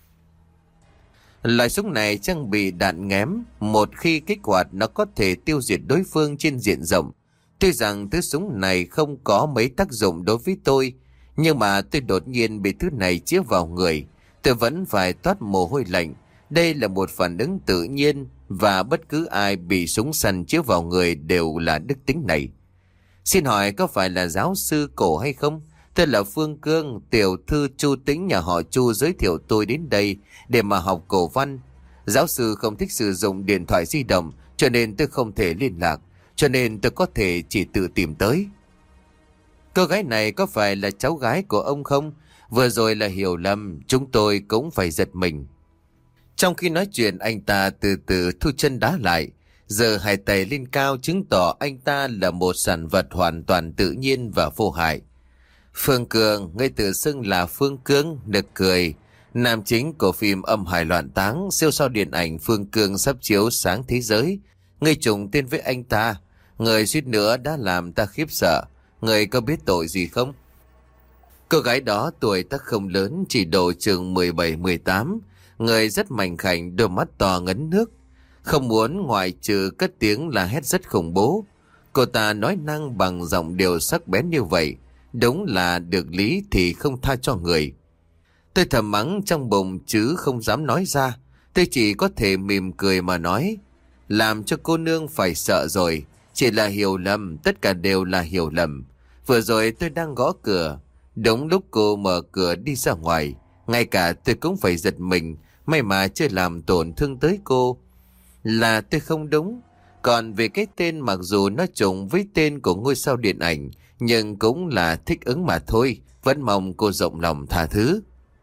A: Loại súng này trang bị đạn nghém, một khi kích hoạt nó có thể tiêu diệt đối phương trên diện rộng. Tuy rằng thứ súng này không có mấy tác dụng đối với tôi, nhưng mà tôi đột nhiên bị thứ này chĩa vào người, tôi vẫn phải toát mồ hôi lạnh. Đây là một phản ứng tự nhiên, và bất cứ ai bị súng săn chĩa vào người đều là đức tính này. Xin hỏi có phải là giáo sư Cổ hay không? Tôi là Phương Cương, tiểu thư Chu Tĩnh nhà họ Chu giới thiệu tôi đến đây để mà học cổ văn. Giáo sư không thích sử dụng điện thoại di động, cho nên tôi không thể liên lạc, cho nên tôi có thể chỉ tự tìm tới. Cô gái này có phải là cháu gái của ông không? Vừa rồi là hiểu lầm, chúng tôi cũng phải giật mình. Trong khi nói chuyện, anh ta từ từ thu chân đá lại, giơ hai tay lên cao chứng tỏ anh ta là một sản vật hoàn toàn tự nhiên và vô hại. Phương Cương, ngươi tự xưng là Phương Cương, nực cười. Nam chính của phim Âm Hải Loạn Táng, siêu sao điện ảnh Phương Cương sắp chiếu sáng thế giới. Ngươi trùng tên với anh ta, người suýt nữa đã làm ta khiếp sợ. Ngươi có biết tội gì không? Cô gái đó tuổi tác không lớn, chỉ độ chừng mười bảy mười tám, người rất mảnh khảnh, đôi mắt to ngấn nước. Không muốn ngoại trừ cất tiếng là hét rất khủng bố. Cô ta nói năng bằng giọng điệu sắc bén như vậy, đúng là được lý thì không tha cho người. Tôi thầm mắng trong bụng chứ không dám nói ra. Tôi chỉ có thể mỉm cười mà nói, làm cho cô nương phải sợ rồi. Chỉ là hiểu lầm, tất cả đều là hiểu lầm. Vừa rồi tôi đang gõ cửa, đúng lúc cô mở cửa đi ra ngoài. Ngay cả tôi cũng phải giật mình, may mà chưa làm tổn thương tới cô. Là tôi không đúng. Còn về cái tên, mặc dù nó trùng với tên của ngôi sao điện ảnh, nhưng cũng là thích ứng mà thôi. Vẫn mong cô rộng lòng tha thứ.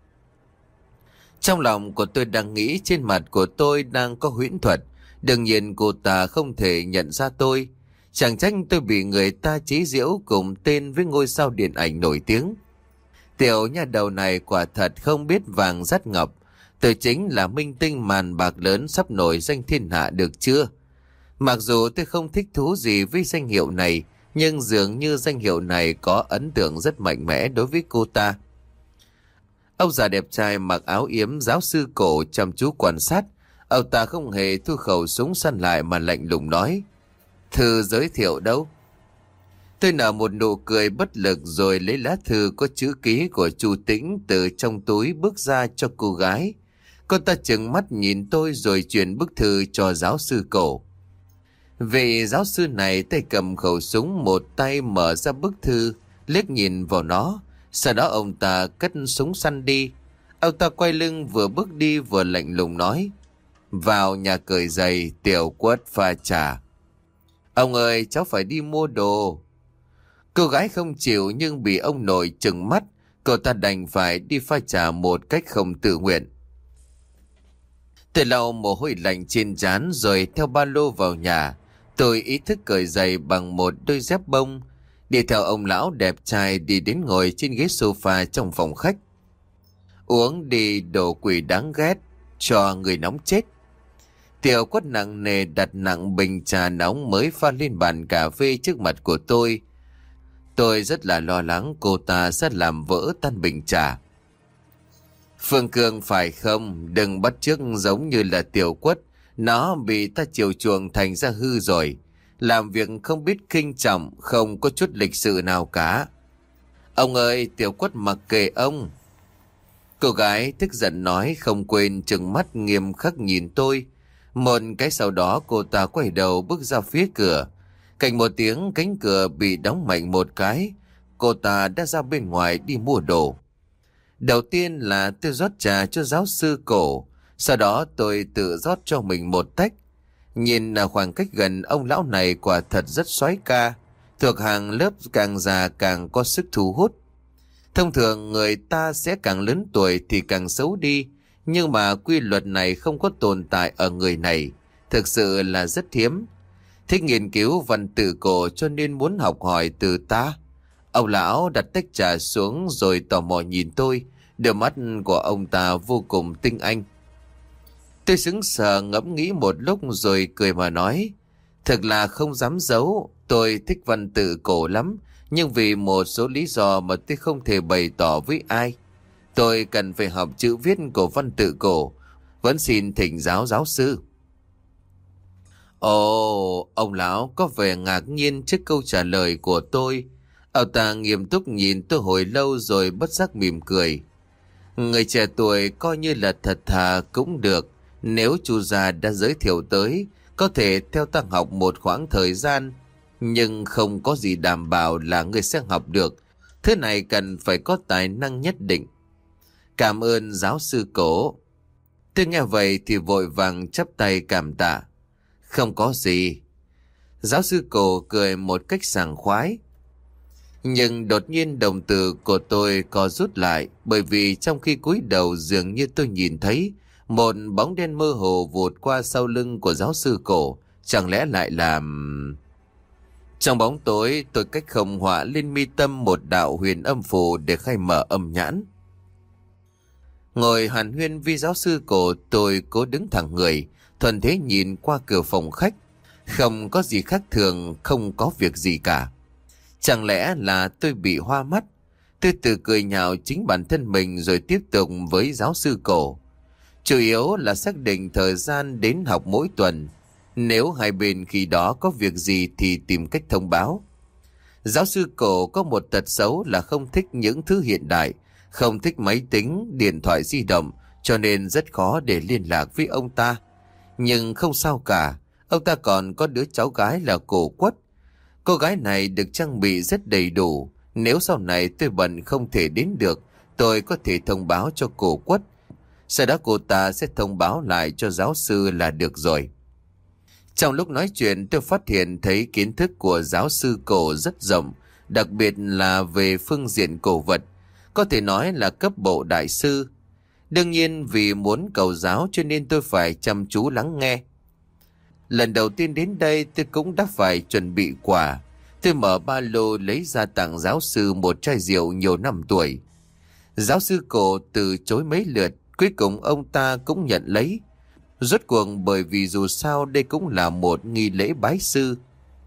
A: Trong lòng của tôi đang nghĩ, trên mặt của tôi đang có huyễn thuật. Đương nhiên cô ta không thể nhận ra tôi. Chẳng trách tôi bị người ta chế giễu cùng tên với ngôi sao điện ảnh nổi tiếng. Tiểu nha đầu này quả thật không biết vàng dắt ngọc. Tôi chính là minh tinh màn bạc lớn sắp nổi danh thiên hạ được chưa? Mặc dù tôi không thích thú gì với danh hiệu này, nhưng dường như danh hiệu này có ấn tượng rất mạnh mẽ đối với cô ta. Ông già đẹp trai mặc áo yếm giáo sư cổ chăm chú quan sát. Ông ta không hề thu khẩu súng săn lại mà lạnh lùng nói, thư giới thiệu đâu? Tôi nở một nụ cười bất lực rồi lấy lá thư có chữ ký của Chu Tĩnh từ trong túi bước ra cho cô gái. Cô ta trừng mắt nhìn tôi rồi chuyển bức thư cho giáo sư cổ. Vị giáo sư này tay cầm khẩu súng, một tay mở ra bức thư, liếc nhìn vào nó. Sau đó ông ta cất súng săn đi. Ông ta quay lưng vừa bước đi vừa lạnh lùng nói, vào nhà cởi giày, Tiểu Quất pha trà. Ông ơi, cháu phải đi mua đồ. Cô gái không chịu nhưng bị ông nội trừng mắt, cô ta đành phải đi pha trà một cách không tự nguyện. Tôi lau mồ hôi lạnh trên trán rồi theo ba lô vào nhà. Tôi ý thức cởi giày bằng một đôi dép bông, đi theo ông lão đẹp trai đi đến ngồi trên ghế sofa trong phòng khách. Uống đi đồ quỷ đáng ghét, cho người nóng chết. Tiểu Quất nặng nề đặt nặng bình trà nóng mới pha lên bàn cà phê trước mặt của tôi. Tôi rất là lo lắng cô ta sẽ làm vỡ tan bình trà. Phương Cương phải không? Đừng bắt chước giống như là Tiểu Quất. Nó bị ta chiều chuộng thành ra hư rồi. Làm việc không biết kinh trọng, không có chút lịch sự nào cả. Ông ơi, Tiểu Quất mặc kệ ông. Cô gái tức giận nói, không quên trừng mắt nghiêm khắc nhìn tôi. Một cái sau đó cô ta quay đầu bước ra phía cửa. Cạnh một tiếng cánh cửa bị đóng mạnh một cái. Cô ta đã ra bên ngoài đi mua đồ. Đầu tiên là tôi rót trà cho giáo sư cổ. Sau đó tôi tự rót cho mình một tách. Nhìn là khoảng cách gần, ông lão này quả thật rất soái ca. Thuộc hàng lớp càng già càng có sức thu hút. Thông thường người ta sẽ càng lớn tuổi thì càng xấu đi. Nhưng mà quy luật này không có tồn tại ở người này. Thực sự là rất hiếm. Thích nghiên cứu văn tự cổ cho nên muốn học hỏi từ ta. Ông lão đặt tách trà xuống rồi tò mò nhìn tôi. Đôi mắt của ông ta vô cùng tinh anh. Tôi sững sờ ngẫm nghĩ một lúc rồi cười mà nói, thật là không dám giấu, tôi thích văn tự cổ lắm, nhưng vì một số lý do mà tôi không thể bày tỏ với ai. Tôi cần phải học chữ viết của văn tự cổ, vẫn xin thỉnh giáo giáo sư. Ồ, ông lão có vẻ ngạc nhiên trước câu trả lời của tôi. Ông ta nghiêm túc nhìn tôi hồi lâu rồi bất giác mỉm cười. Người trẻ tuổi coi như là thật thà cũng được. Nếu chú già đã giới thiệu tới, có thể theo ta học một khoảng thời gian. Nhưng không có gì đảm bảo là người sẽ học được. Thứ này cần phải có tài năng nhất định. Cảm ơn giáo sư cổ. Tôi nghe vậy thì vội vàng chắp tay cảm tạ. Không có gì. Giáo sư cổ cười một cách sảng khoái. Nhưng đột nhiên đồng tử của tôi co rút lại, bởi vì trong khi cúi đầu dường như tôi nhìn thấy một bóng đen mơ hồ vụt qua sau lưng của giáo sư cổ. Chẳng lẽ lại là... Trong bóng tối tôi cách không họa lên mi tâm một đạo huyền âm phù để khai mở âm nhãn. Ngồi hàn huyên với giáo sư cổ, tôi cố đứng thẳng người, thuần thế nhìn qua cửa phòng khách. Không có gì khác thường, không có việc gì cả. Chẳng lẽ là tôi bị hoa mắt? Tôi tự cười nhạo chính bản thân mình rồi tiếp tục với giáo sư cổ. Chủ yếu là xác định thời gian đến học mỗi tuần. Nếu hai bên khi đó có việc gì thì tìm cách thông báo. Giáo sư cổ có một tật xấu là không thích những thứ hiện đại, không thích máy tính, điện thoại di động, cho nên rất khó để liên lạc với ông ta. Nhưng không sao cả, ông ta còn có đứa cháu gái là Cổ Quất. Cô gái này được trang bị rất đầy đủ. Nếu sau này tôi bận không thể đến được, tôi có thể thông báo cho Cổ Quất. Sau đó cô ta sẽ thông báo lại cho giáo sư là được rồi. Trong lúc nói chuyện, tôi phát hiện thấy kiến thức của giáo sư Cổ rất rộng, đặc biệt là về phương diện cổ vật, có thể nói là cấp bộ đại sư. Đương nhiên vì muốn cầu giáo cho nên tôi phải chăm chú lắng nghe. Lần đầu tiên đến đây tôi cũng đã phải chuẩn bị quà. Tôi mở ba lô lấy ra tặng giáo sư một chai rượu nhiều năm tuổi. Giáo sư Cổ từ chối mấy lượt, cuối cùng ông ta cũng nhận lấy. Rốt cuộc bởi vì dù sao đây cũng là một nghi lễ bái sư.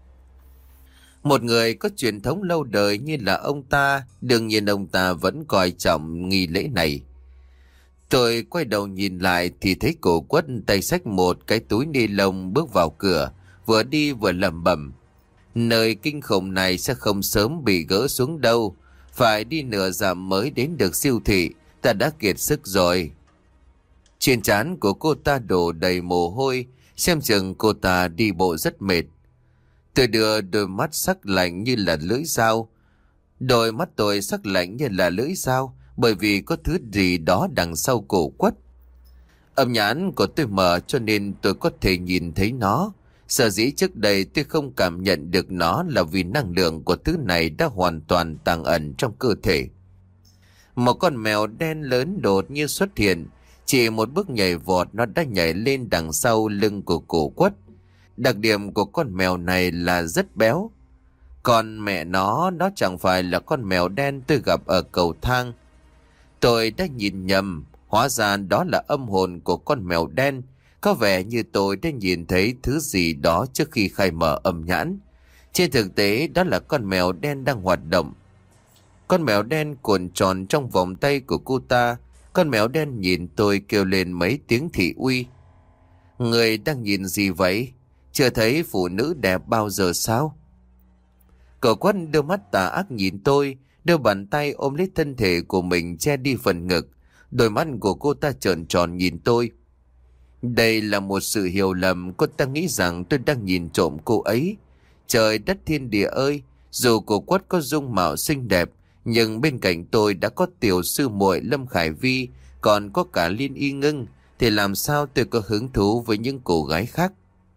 A: Một người có truyền thống lâu đời như là ông ta, đương nhiên ông ta vẫn coi trọng nghi lễ này. Tôi quay đầu nhìn lại thì thấy Cổ Quất tay xách một cái túi ni lông bước vào cửa, vừa đi vừa lẩm bẩm: nơi kinh khủng này sẽ không sớm bị gỡ xuống đâu, phải đi nửa dặm mới đến được siêu thị, ta đã kiệt sức rồi. Trên trán của cô ta đổ đầy mồ hôi, xem chừng cô ta đi bộ rất mệt. Tôi đưa đôi mắt sắc lạnh như là lưỡi dao. Đôi mắt tôi sắc lạnh như là lưỡi dao bởi vì có thứ gì đó đằng sau Cổ Quất. Âm nhãn của tôi mở cho nên tôi có thể nhìn thấy nó. Sở dĩ trước đây tôi không cảm nhận được nó là vì năng lượng của thứ này đã hoàn toàn tàng ẩn trong cơ thể. Một con mèo đen lớn đột nhiên xuất hiện. Chỉ một bước nhảy vọt nó đã nhảy lên đằng sau lưng của Cổ Quất. Đặc điểm của con mèo này là rất béo. Còn mẹ nó, nó chẳng phải là con mèo đen tôi gặp ở cầu thang. Tôi đã nhìn nhầm, hóa ra đó là âm hồn của con mèo đen. Có vẻ như tôi đã nhìn thấy thứ gì đó trước khi khai mở âm nhãn. Trên thực tế đó là con mèo đen đang hoạt động. Con mèo đen cuộn tròn trong vòng tay của cô ta. Con mèo đen nhìn tôi kêu lên mấy tiếng thị uy. Người đang nhìn gì vậy? Chưa thấy phụ nữ đẹp bao giờ sao? Cổ Quất đưa mắt tà ác nhìn tôi, đưa bàn tay ôm lấy thân thể của mình che đi phần ngực. Đôi mắt của cô ta trợn tròn nhìn tôi. Đây là một sự hiểu lầm, cô ta nghĩ rằng tôi đang nhìn trộm cô ấy. Trời đất thiên địa ơi, dù Cổ Quất có dung mạo xinh đẹp, nhưng bên cạnh tôi đã có tiểu sư muội Lâm Khải Vi, còn có cả Liên Y Ngưng, thì làm sao tôi có hứng thú với những cô gái khác?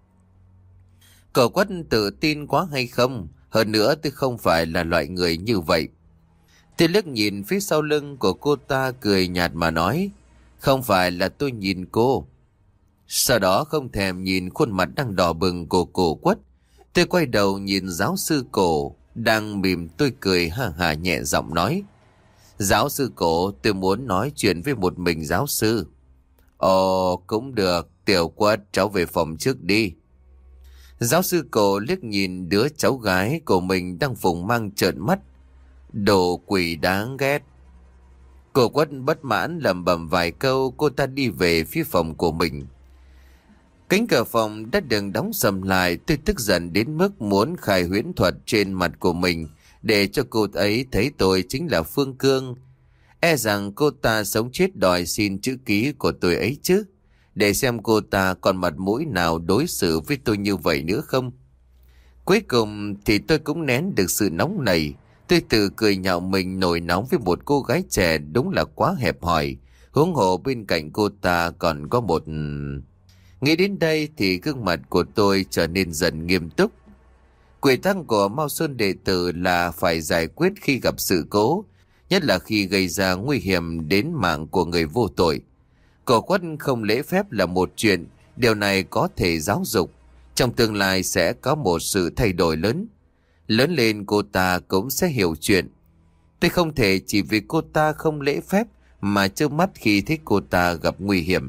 A: Cổ Quất tự tin quá hay không? Hơn nữa tôi không phải là loại người như vậy. Tôi liếc nhìn phía sau lưng của cô ta cười nhạt mà nói: không phải là tôi nhìn cô. Sau đó không thèm nhìn khuôn mặt đang đỏ bừng của Cổ Quất, tôi quay đầu nhìn giáo sư Cổ đang mỉm tôi cười ha hà nhẹ giọng nói: giáo sư Cổ, tôi muốn nói chuyện với một mình giáo sư. Ồ, cũng được, Tiểu Quất, cháu về phòng trước đi. Giáo sư Cổ liếc nhìn đứa cháu gái của mình đang phùng mang trợn mắt. Đồ quỷ đáng ghét. Cổ Quất bất mãn lẩm bẩm vài câu, cô ta đi về phía phòng của mình. Cánh cửa phòng đã được đóng sầm lại, tôi tức giận đến mức muốn khai huyễn thuật trên mặt của mình để cho cô ấy thấy tôi chính là Phương Cương. E rằng cô ta sống chết đòi xin chữ ký của tôi ấy chứ, để xem cô ta còn mặt mũi nào đối xử với tôi như vậy nữa không. Cuối cùng thì tôi cũng nén được sự nóng nảy. Tôi tự cười nhạo mình nổi nóng với một cô gái trẻ đúng là quá hẹp hòi. Huống hồ bên cạnh cô ta còn có một... Nghĩ đến đây thì gương mặt của tôi trở nên dần nghiêm túc. Quy tắc của Mao Sơn đệ tử là phải giải quyết khi gặp sự cố, nhất là khi gây ra nguy hiểm đến mạng của người vô tội. Cổ Quất không lễ phép là một chuyện, điều này có thể giáo dục. Trong tương lai sẽ có một sự thay đổi lớn. Lớn lên cô ta cũng sẽ hiểu chuyện. Tôi không thể chỉ vì cô ta không lễ phép mà trơ mắt khi thấy cô ta gặp nguy hiểm.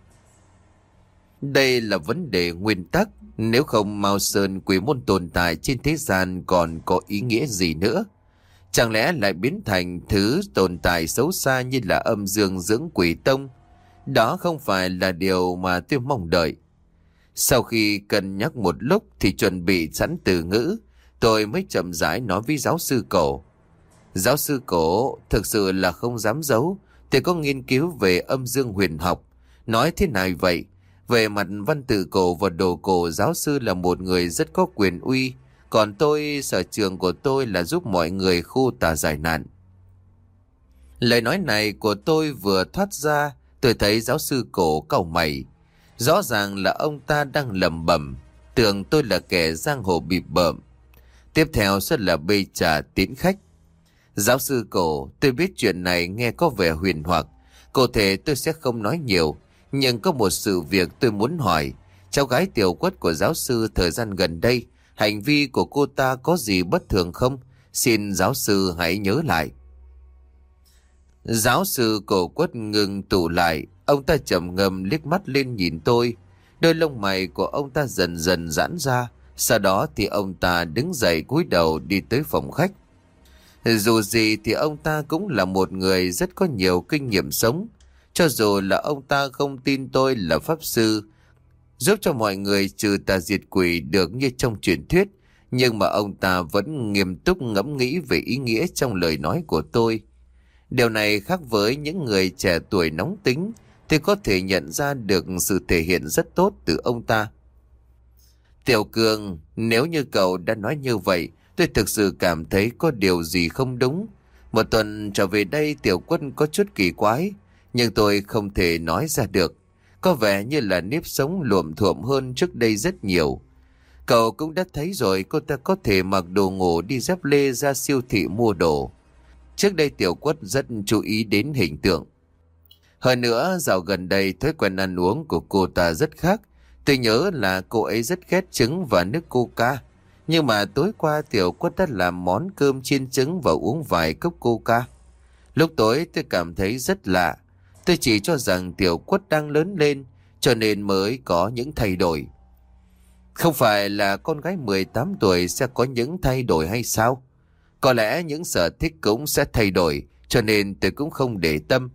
A: Đây là vấn đề nguyên tắc. Nếu không, Mao Sơn quỷ môn tồn tại trên thế gian còn có ý nghĩa gì nữa? Chẳng lẽ lại biến thành thứ tồn tại xấu xa như là âm dương dưỡng quỷ tông? Đó không phải là điều mà tôi mong đợi. Sau khi cân nhắc một lúc thì chuẩn bị sẵn từ ngữ, tôi mới chậm rãi nói với giáo sư Cổ. Giáo sư Cổ, thực sự là không dám giấu, Tôi có nghiên cứu về âm dương huyền học. Nói thế nào vậy? Về mặt văn tự cổ và đồ cổ, giáo sư là một người rất có quyền uy. Còn tôi, sở trường của tôi là giúp mọi người khu tà giải nạn. Lời nói này của tôi vừa thoát ra, tôi thấy giáo sư cổ cau mày. Rõ ràng là ông ta đang lẩm bẩm, tưởng tôi là kẻ giang hồ bịp bợm. Tiếp theo sẽ là bê trà tiến khách. Giáo sư cổ, tôi biết chuyện này nghe có vẻ huyền hoặc. Cụ thể tôi sẽ không nói nhiều, nhưng có một sự việc tôi muốn hỏi. Cháu gái Tiểu Quất của giáo sư thời gian gần đây, hành vi của cô ta có gì bất thường không? Xin giáo sư hãy nhớ lại. Giáo sư Cổ Quất ngừng tụ lại. Ông ta trầm ngâm liếc mắt lên nhìn tôi. Đôi lông mày của ông ta dần dần giãn ra. Sau đó thì ông ta đứng dậy cúi đầu đi tới phòng khách. Dù gì thì ông ta cũng là một người rất có nhiều kinh nghiệm sống. Cho dù là ông ta không tin tôi là pháp sư, giúp cho mọi người trừ tà diệt quỷ được như trong truyền thuyết, nhưng mà ông ta vẫn nghiêm túc ngẫm nghĩ về ý nghĩa trong lời nói của tôi. Điều này khác với những người trẻ tuổi nóng tính, thì có thể nhận ra được sự thể hiện rất tốt từ ông ta. Tiểu Cường, nếu như cậu đã nói như vậy, tôi thực sự cảm thấy có điều gì không đúng. Một tuần trở về đây Tiểu Quân có chút kỳ quái, nhưng tôi không thể nói ra được. Có vẻ như là nếp sống luộm thuộm hơn trước đây rất nhiều. Cậu cũng đã thấy rồi, cô ta có thể mặc đồ ngủ đi dép lê ra siêu thị mua đồ. Trước đây Tiểu Quất rất chú ý đến hình tượng. Hơn nữa, dạo gần đây thói quen ăn uống của cô ta rất khác. Tôi nhớ là cô ấy rất ghét trứng và nước coca. Nhưng mà tối qua Tiểu Quất đã làm món cơm chiên trứng và uống vài cốc coca. Lúc tối tôi cảm thấy rất lạ. Tôi chỉ cho rằng Tiểu Quất đang lớn lên, cho nên mới có những thay đổi. Không phải là con gái mười tám tuổi sẽ có những thay đổi hay sao? Có lẽ những sở thích cũng sẽ thay đổi, cho nên tôi cũng không để tâm.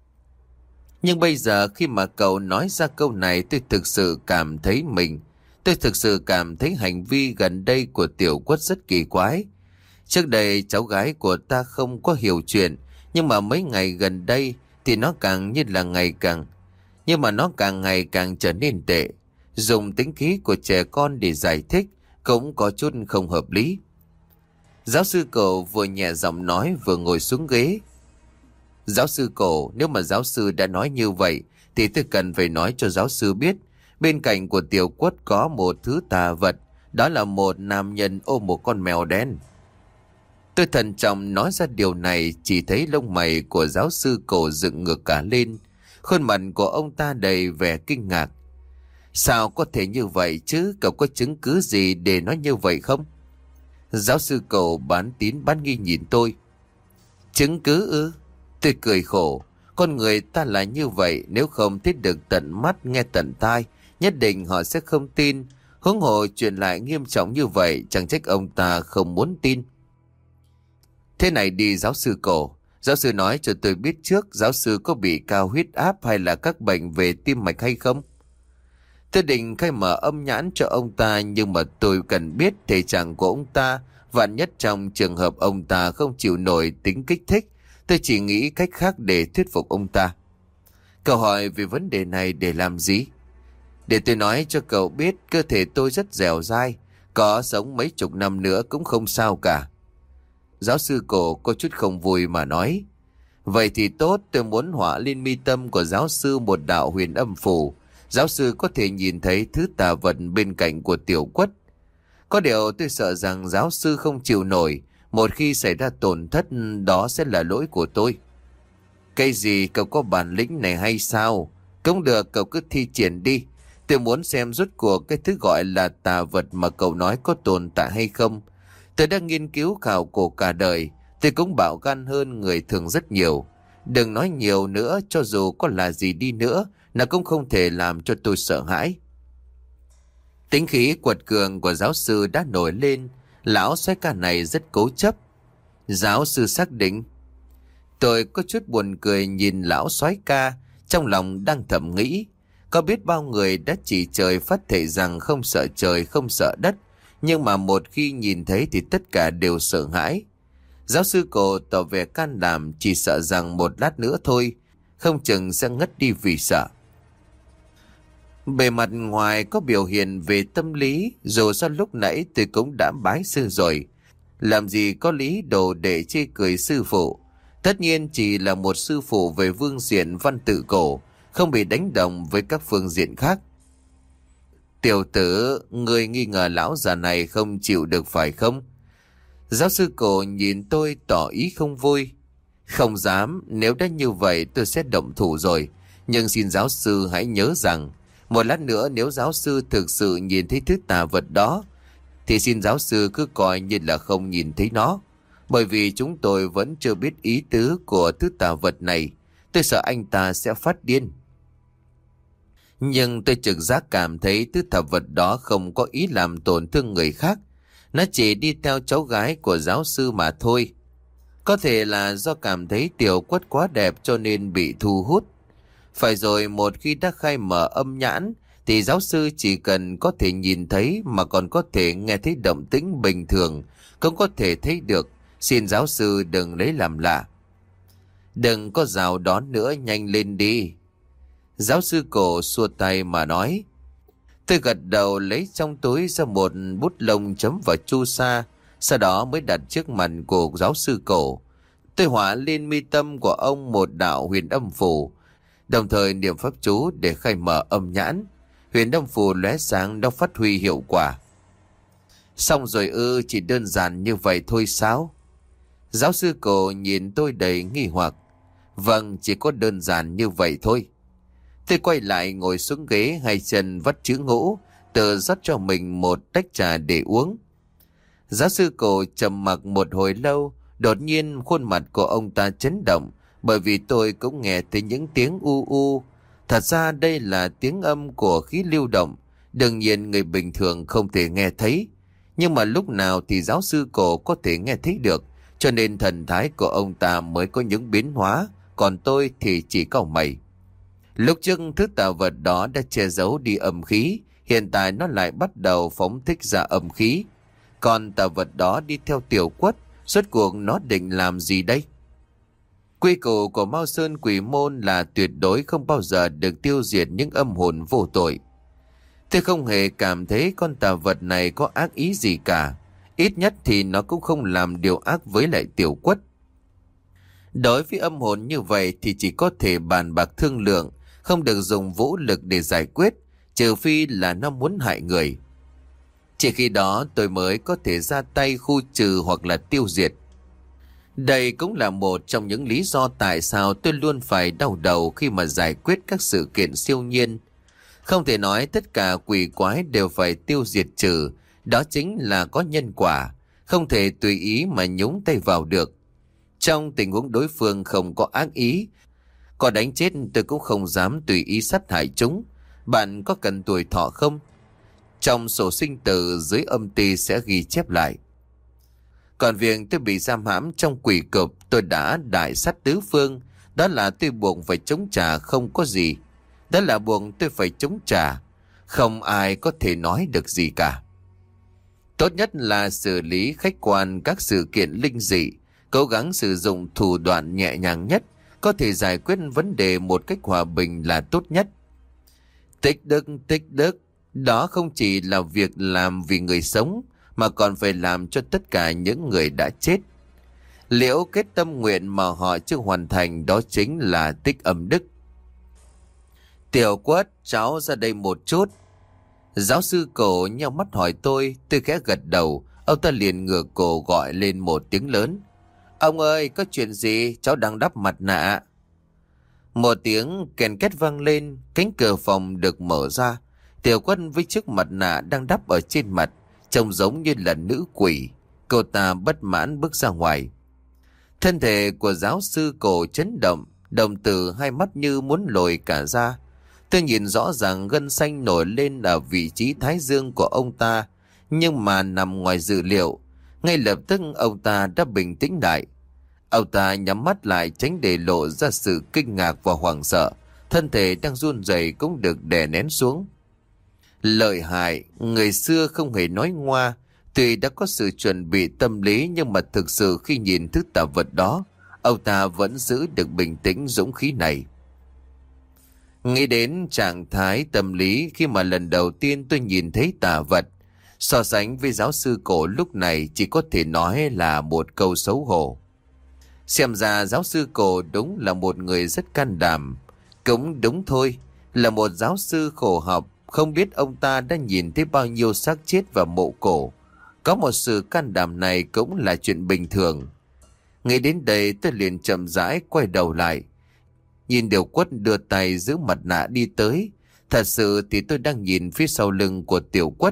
A: Nhưng bây giờ khi mà cậu nói ra câu này, tôi thực sự cảm thấy mình, tôi thực sự cảm thấy hành vi gần đây của Tiểu Quất rất kỳ quái. Trước đây cháu gái của ta không có hiểu chuyện, nhưng mà mấy ngày gần đây thì nó càng như là ngày càng, nhưng mà nó càng ngày càng trở nên tệ. Dùng tính khí của trẻ con để giải thích cũng có chút không hợp lý. Giáo sư Cổ vừa nhẹ giọng nói vừa ngồi xuống ghế. Giáo sư Cổ, nếu mà giáo sư đã nói như vậy thì tôi cần phải nói cho giáo sư biết. Bên cạnh của Tiểu Quất có một thứ tà vật, đó là một nam nhân ôm một con mèo đen. Tôi thận trọng nói ra điều này, chỉ thấy lông mày của giáo sư Cổ dựng ngược cả lên. Khuôn mặt của ông ta đầy vẻ kinh ngạc. Sao có thể như vậy chứ? Cậu có chứng cứ gì để nói như vậy không? Giáo sư Cổ bán tín bán nghi nhìn tôi. Chứng cứ ư? Tôi cười khổ. Con người ta là như vậy, nếu không thấy được tận mắt nghe tận tai, nhất định họ sẽ không tin. Huống hồ chuyện lại nghiêm trọng như vậy, chẳng trách ông ta không muốn tin. Thế này đi giáo sư Cổ, giáo sư nói cho tôi biết trước, giáo sư có bị cao huyết áp hay là các bệnh về tim mạch hay không? Tôi định khai mở âm nhãn cho ông ta, nhưng mà tôi cần biết thể trạng của ông ta. Vạn nhất trong trường hợp ông ta không chịu nổi tính kích thích, tôi chỉ nghĩ cách khác để thuyết phục ông ta. Cậu hỏi về vấn đề này để làm gì? Để tôi nói cho cậu biết, cơ thể tôi rất dẻo dai, có sống mấy chục năm nữa cũng không sao cả. Giáo sư Cổ có chút không vui mà nói. Vậy thì tốt, tôi muốn họa lên mi tâm của giáo sư một đạo huyền âm phủ. Giáo sư có thể nhìn thấy thứ tà vật bên cạnh của Tiểu Quất. Có điều tôi sợ rằng giáo sư không chịu nổi. Một khi xảy ra tổn thất, đó sẽ là lỗi của tôi. Cái gì, cậu có bản lĩnh này hay sao? Không được, cậu cứ thi triển đi. Tôi muốn xem rốt cuộc cái thứ gọi là tà vật mà cậu nói có tồn tại hay không. Tôi đã nghiên cứu khảo cổ cả đời. Tôi cũng bạo gan hơn người thường rất nhiều. Đừng nói nhiều nữa, cho dù có là gì đi nữa, nó cũng không thể làm cho tôi sợ hãi. Tính khí quật cường của giáo sư đã nổi lên. Lão soái ca này rất cố chấp. Giáo sư xác định. Tôi có chút buồn cười nhìn lão soái ca, trong lòng đang thầm nghĩ. Có biết bao người đã chỉ trời phát thệ rằng không sợ trời không sợ đất, nhưng mà một khi nhìn thấy thì tất cả đều sợ hãi. Giáo sư Cổ tỏ vẻ can đảm, chỉ sợ rằng một lát nữa thôi, không chừng sẽ ngất đi vì sợ. Bề mặt ngoài có biểu hiện về tâm lý, dù sao lúc nãy tôi cũng đã bái sư rồi. Làm gì có lý đồ để chê cười sư phụ. Tất nhiên chỉ là một sư phụ về phương diện văn tự cổ, không bị đánh đồng với các phương diện khác. Tiểu tử, người nghi ngờ lão già này không chịu được phải không? Giáo sư cổ nhìn tôi tỏ ý không vui. Không dám, nếu đã như vậy tôi sẽ động thủ rồi. Nhưng xin giáo sư hãy nhớ rằng, một lát nữa nếu giáo sư thực sự nhìn thấy thứ tà vật đó, thì xin giáo sư cứ coi như là không nhìn thấy nó. Bởi vì chúng tôi vẫn chưa biết ý tứ của thứ tà vật này. Tôi sợ anh ta sẽ phát điên. Nhưng tôi trực giác cảm thấy thứ tà vật đó không có ý làm tổn thương người khác. Nó chỉ đi theo cháu gái của giáo sư mà thôi. Có thể là do cảm thấy Tiểu Quất quá đẹp cho nên bị thu hút. Phải rồi, một khi đã khai mở âm nhãn thì giáo sư chỉ cần có thể nhìn thấy mà còn có thể nghe thấy động tĩnh bình thường, cũng có thể thấy được. Xin giáo sư đừng lấy làm lạ. Đừng có rào đón nữa, nhanh lên đi. Giáo sư cổ xua tay mà nói. Tôi gật đầu lấy trong túi ra một bút lông chấm vào chu sa, sau đó mới đặt trước mặt của giáo sư cổ. Tôi họa lên mi tâm của ông một đạo huyền âm phù, đồng thời niệm pháp chú để khai mở âm nhãn. Huyền âm phù lóe sáng đang phát huy hiệu quả. Xong rồi ư? Chỉ đơn giản như vậy thôi sao? Giáo sư cổ nhìn tôi đầy nghi hoặc. Vâng, chỉ có đơn giản như vậy thôi. Tôi quay lại ngồi xuống ghế, hai chân vắt chữ ngũ, tự rót cho mình một tách trà để uống. Giáo sư cổ trầm mặc một hồi lâu, đột nhiên khuôn mặt của ông ta chấn động, bởi vì tôi cũng nghe thấy những tiếng u u. Thật ra đây là tiếng âm của khí lưu động, đương nhiên người bình thường không thể nghe thấy. Nhưng mà lúc nào thì giáo sư cổ có thể nghe thấy được, cho nên thần thái của ông ta mới có những biến hóa, còn tôi thì chỉ có mày. Lúc trước thứ tà vật đó đã che giấu đi âm khí, hiện tại nó lại bắt đầu phóng thích ra âm khí. Còn tà vật đó đi theo Tiểu Quất, rốt cuộc nó định làm gì đây? Quy củ của Mao Sơn Quỷ Môn là tuyệt đối không bao giờ được tiêu diệt những âm hồn vô tội. Tôi không hề cảm thấy con tà vật này có ác ý gì cả. Ít nhất thì nó cũng không làm điều ác với lại Tiểu Quất. Đối với âm hồn như vậy thì chỉ có thể bàn bạc thương lượng, không được dùng vũ lực để giải quyết, trừ phi là nó muốn hại người. Chỉ khi đó tôi mới có thể ra tay khu trừ hoặc là tiêu diệt. Đây cũng là một trong những lý do tại sao tôi luôn phải đau đầu khi mà giải quyết các sự kiện siêu nhiên. Không thể nói tất cả quỷ quái đều phải tiêu diệt trừ, đó chính là có nhân quả, không thể tùy ý mà nhúng tay vào được. Trong tình huống đối phương không có ác ý, có đánh chết tôi cũng không dám tùy ý sát hại chúng. Bạn có cần tuổi thọ không? Trong sổ sinh tử dưới âm ty sẽ ghi chép lại. Còn việc tôi bị giam hãm trong quỷ cục, tôi đã đại sát tứ phương. Đó là tôi buộc phải chống trả, không có gì. Đó là buộc tôi phải chống trả, không ai có thể nói được gì cả. Tốt nhất là xử lý khách quan các sự kiện linh dị, cố gắng sử dụng thủ đoạn nhẹ nhàng nhất, có thể giải quyết vấn đề một cách hòa bình là tốt nhất. Tích đức, tích đức, đó không chỉ là việc làm vì người sống, mà còn phải làm cho tất cả những người đã chết. Liễu kết tâm nguyện mà họ chưa hoàn thành, đó chính là tích âm đức. Tiểu Quất, cháu ra đây một chút. Giáo sư cổ nheo mắt hỏi tôi, tôi khẽ gật đầu, ông ta liền ngửa cổ gọi lên một tiếng lớn. Ông ơi, có chuyện gì? Cháu đang đắp mặt nạ. Một tiếng kèn két vang lên, cánh cửa phòng được mở ra. Tiểu Quất với chiếc mặt nạ đang đắp ở trên mặt, trông giống như là nữ quỷ. Cô ta bất mãn bước ra ngoài. Thân thể của giáo sư cổ chấn động, đồng tử hai mắt như muốn lồi cả ra. Tôi nhìn rõ ràng gân xanh nổi lên ở vị trí thái dương của ông ta, nhưng mà nằm ngoài dự liệu. Ngay lập tức ông ta đã bình tĩnh lại. Ông ta nhắm mắt lại tránh để lộ ra sự kinh ngạc và hoảng sợ. Thân thể đang run rẩy cũng được đè nén xuống. Lợi hại, người xưa không hề nói ngoa. Tuy đã có sự chuẩn bị tâm lý, nhưng mà thực sự khi nhìn thứ tà vật đó, ông ta vẫn giữ được bình tĩnh dũng khí này. Nghĩ đến trạng thái tâm lý khi mà lần đầu tiên tôi nhìn thấy tà vật, so sánh với giáo sư cổ lúc này chỉ có thể nói là một câu xấu hổ. Xem ra giáo sư cổ đúng là một người rất can đảm. Cũng đúng thôi, là một giáo sư khổ học, không biết ông ta đã nhìn thấy bao nhiêu xác chết và mộ cổ. Có một sự can đảm này cũng là chuyện bình thường. Nghĩ đến đây tôi liền chậm rãi quay đầu lại. Nhìn Điều Quất đưa tay giữ mặt nạ đi tới. Thật sự thì tôi đang nhìn phía sau lưng của Tiểu Quất.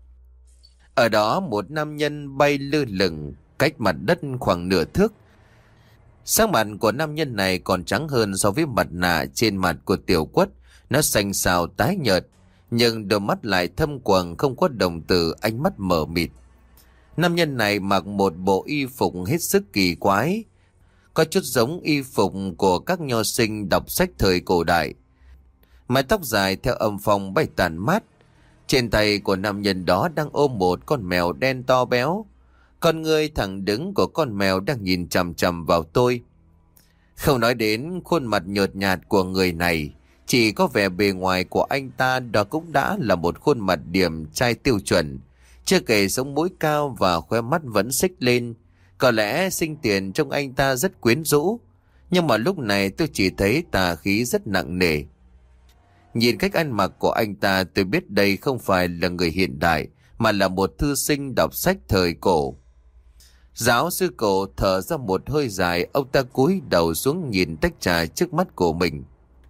A: Ở đó một nam nhân bay lơ lửng cách mặt đất khoảng nửa thước. Sắc mặt của nam nhân này còn trắng hơn so với mặt nạ trên mặt của Tiểu Quất. Nó xanh xao tái nhợt, nhưng đôi mắt lại thâm quầng, không có đồng tử, ánh mắt mờ mịt. Nam nhân này mặc một bộ y phục hết sức kỳ quái, có chút giống y phục của các nho sinh đọc sách thời cổ đại. Mái tóc dài theo âm phong bay tàn mát. Trên tay của nam nhân đó đang ôm một con mèo đen to béo. Con người thẳng đứng của con mèo đang nhìn chằm chằm vào tôi. Không nói đến khuôn mặt nhợt nhạt của người này, chỉ có vẻ bề ngoài của anh ta đó cũng đã là một khuôn mặt điềm trai tiêu chuẩn. Chưa kể sống mũi cao và khóe mắt vẫn xích lên. Có lẽ sinh tiền trong anh ta rất quyến rũ, nhưng mà lúc này tôi chỉ thấy tà khí rất nặng nề. Nhìn cách ăn mặc của anh ta, tôi biết đây không phải là người hiện đại, mà là một thư sinh đọc sách thời cổ. Giáo sư cổ thở ra một hơi dài, ông ta cúi đầu xuống nhìn tách trà trước mắt của mình.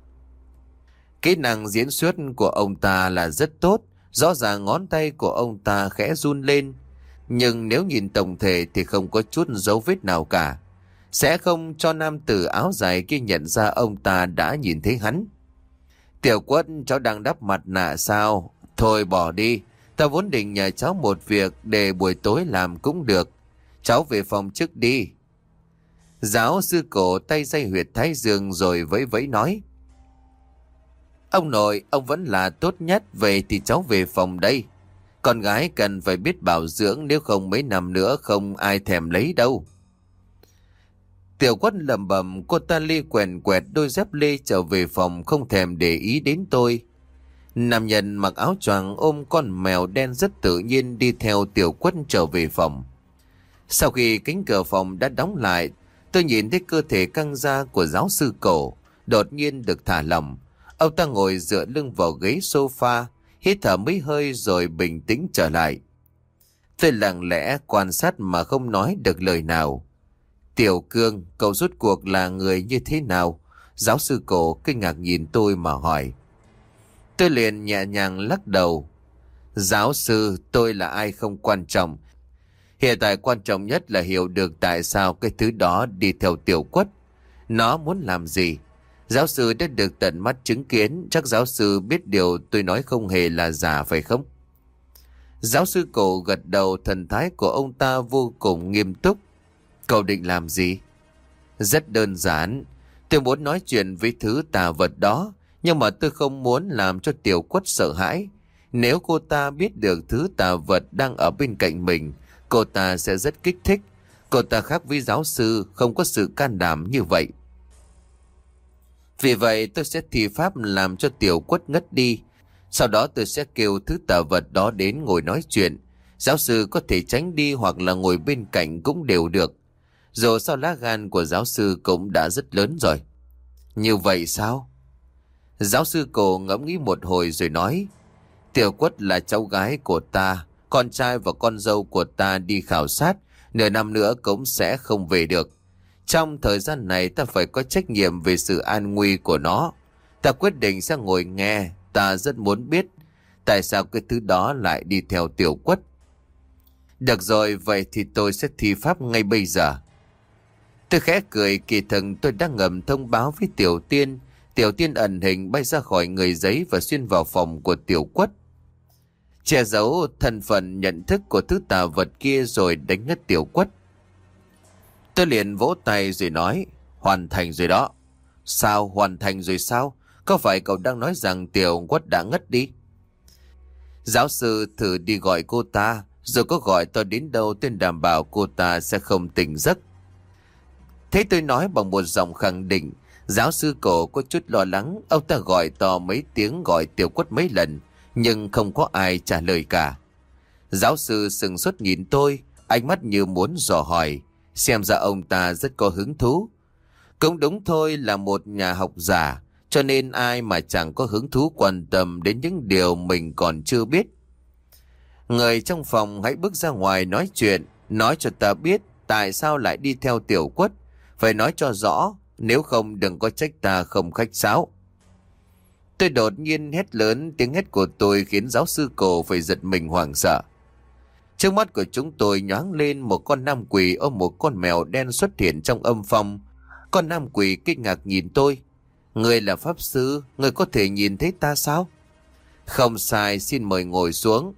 A: Kỹ năng diễn xuất của ông ta là rất tốt, rõ ràng ngón tay của ông ta khẽ run lên. Nhưng nếu nhìn tổng thể thì không có chút dấu vết nào cả. Sẽ không cho nam tử áo dài kia nhận ra ông ta đã nhìn thấy hắn. Tiểu Quất, cháu đang đắp mặt nạ sao? Thôi bỏ đi, ta vốn định nhờ cháu một việc để buổi tối làm cũng được. Cháu về phòng trước đi. Giáo sư cổ tay day huyệt thái dương rồi vẫy vẫy nói. Ông nội, ông vẫn là tốt nhất, vậy thì cháu về phòng đây. Con gái cần phải biết bảo dưỡng, nếu không mấy năm nữa không ai thèm lấy đâu. Tiểu Quất lẩm bẩm, cô ta lê quèn quẹt đôi dép lê trở về phòng, không thèm để ý đến tôi. Nam nhân mặc áo choàng ôm con mèo đen rất tự nhiên đi theo Tiểu Quất trở về phòng. Sau khi cánh cửa phòng đã đóng lại, tôi nhìn thấy cơ thể căng ra của giáo sư cổ đột nhiên được thả lỏng. Ông ta ngồi dựa lưng vào ghế sofa, hít thở mấy hơi rồi bình tĩnh trở lại. Tôi lặng lẽ quan sát mà không nói được lời nào. Tiểu Cương, cậu rốt cuộc là người như thế nào? Giáo sư cổ kinh ngạc nhìn tôi mà hỏi. Tôi liền nhẹ nhàng lắc đầu. Giáo sư, tôi là ai không quan trọng. Hiện tại quan trọng nhất là hiểu được tại sao cái thứ đó đi theo Tiểu Quất. Nó muốn làm gì? Giáo sư đã được tận mắt chứng kiến, chắc giáo sư biết điều tôi nói không hề là giả phải không? Giáo sư cổ gật đầu, thần thái của ông ta vô cùng nghiêm túc. Cậu định làm gì? Rất đơn giản, tôi muốn nói chuyện với thứ tà vật đó, nhưng mà tôi không muốn làm cho Tiểu Quất sợ hãi. Nếu cô ta biết được thứ tà vật đang ở bên cạnh mình, cô ta sẽ rất kích thích. Cô ta khác với giáo sư, không có sự can đảm như vậy. Vì vậy tôi sẽ thi pháp làm cho Tiểu Quất ngất đi. Sau đó tôi sẽ kêu thứ tà vật đó đến ngồi nói chuyện. Giáo sư có thể tránh đi hoặc là ngồi bên cạnh cũng đều được. Dù sao lá gan của giáo sư cũng đã rất lớn rồi. Như vậy sao? Giáo sư cổ ngẫm nghĩ một hồi rồi nói. Tiểu Quất là cháu gái của ta. Con trai và con dâu của ta đi khảo sát, nửa năm nữa cũng sẽ không về được. Trong thời gian này ta phải có trách nhiệm về sự an nguy của nó. Ta quyết định sẽ ngồi nghe. Ta rất muốn biết tại sao cái thứ đó lại đi theo Tiểu Quất. Được rồi, vậy thì tôi sẽ thi pháp ngay bây giờ. Tôi khẽ cười, kỳ thực tôi đang ngầm thông báo với Tiểu Tiên. Tiểu Tiên ẩn hình bay ra khỏi người giấy và xuyên vào phòng của Tiểu Quất, che giấu thân phận nhận thức của thứ tà vật kia rồi đánh ngất Tiểu Quất. Tôi liền vỗ tay rồi nói, hoàn thành rồi đó. Sao hoàn thành rồi sao? Có phải cậu đang nói rằng Tiểu Quất đã ngất đi? Giáo sư thử đi gọi cô ta, rồi có gọi tôi đến đâu tôi đảm bảo cô ta sẽ không tỉnh giấc. Thế tôi nói bằng một giọng khẳng định, Giáo sư Cổ có chút lo lắng, ông ta gọi to mấy tiếng, gọi Tiểu Quất mấy lần, nhưng không có ai trả lời cả. Giáo sư sừng sốt nhìn tôi, ánh mắt như muốn dò hỏi, xem ra ông ta rất có hứng thú. Cũng đúng thôi, là một nhà học giả, cho nên ai mà chẳng có hứng thú quan tâm đến những điều mình còn chưa biết. Người trong phòng hãy bước ra ngoài nói chuyện, nói cho ta biết tại sao lại đi theo Tiểu Quất, phải nói cho rõ, nếu không đừng có trách ta không khách sáo. Tôi đột nhiên hét lớn, tiếng hét của tôi khiến giáo sư Cổ phải giật mình hoảng sợ. Trước mắt của chúng tôi nhoáng lên một con nam quỷ ôm một con mèo đen xuất hiện trong âm phong. Con nam quỷ kinh ngạc nhìn tôi. Người là pháp sư, người có thể nhìn thấy ta sao? Không sai, xin mời ngồi xuống.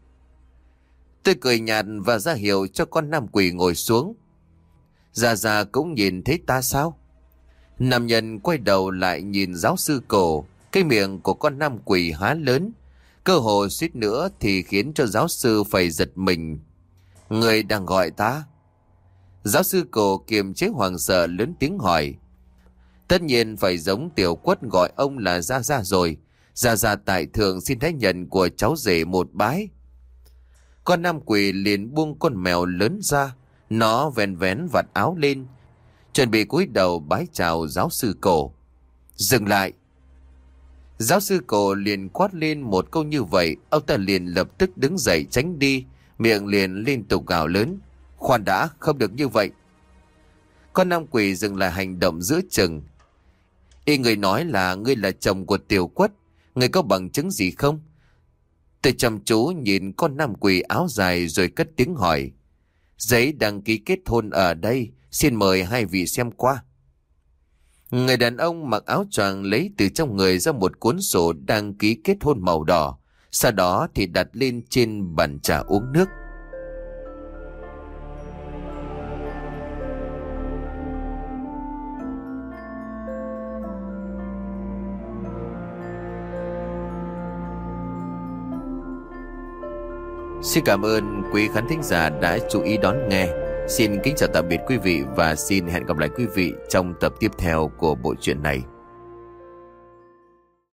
A: Tôi cười nhạt và ra hiệu cho con nam quỷ ngồi xuống. Già già cũng nhìn thấy ta sao? Nam nhân quay đầu lại nhìn giáo sư Cổ. Cái miệng của con nam quỷ há lớn, cơ hồ suýt nữa thì khiến cho giáo sư phải giật mình. Người đang gọi ta? Giáo sư Cổ kiềm chế hoảng sợ lớn tiếng hỏi. Tất nhiên phải giống Tiểu Quất gọi ông là Gia Gia rồi. Gia Gia tại thượng xin thái nhận của cháu rể một bái. Con nam quỷ liền buông con mèo lớn ra. Nó vén vén vạt áo lên, chuẩn bị cúi đầu bái chào giáo sư Cổ. Dừng lại! Giáo sư Cổ liền quát lên một câu như vậy, ông ta liền lập tức đứng dậy tránh đi, miệng liền liên tục gào lớn. Khoan đã, không được như vậy. Con nam quỷ dừng lại hành động giữa chừng. Y người nói là ngươi là chồng của Tiểu Quất, ngươi có bằng chứng gì không? Tôi chăm chú nhìn con nam quỷ áo dài rồi cất tiếng hỏi. Giấy đăng ký kết hôn ở đây, xin mời hai vị xem qua. Người đàn ông mặc áo choàng lấy từ trong người ra một cuốn sổ đăng ký kết hôn màu đỏ, sau đó thì đặt lên trên bàn trà uống nước. Xin cảm ơn quý khán thính giả đã chú ý đón nghe. Xin kính chào tạm biệt quý vị và xin hẹn gặp lại quý vị trong tập tiếp theo của bộ truyện này.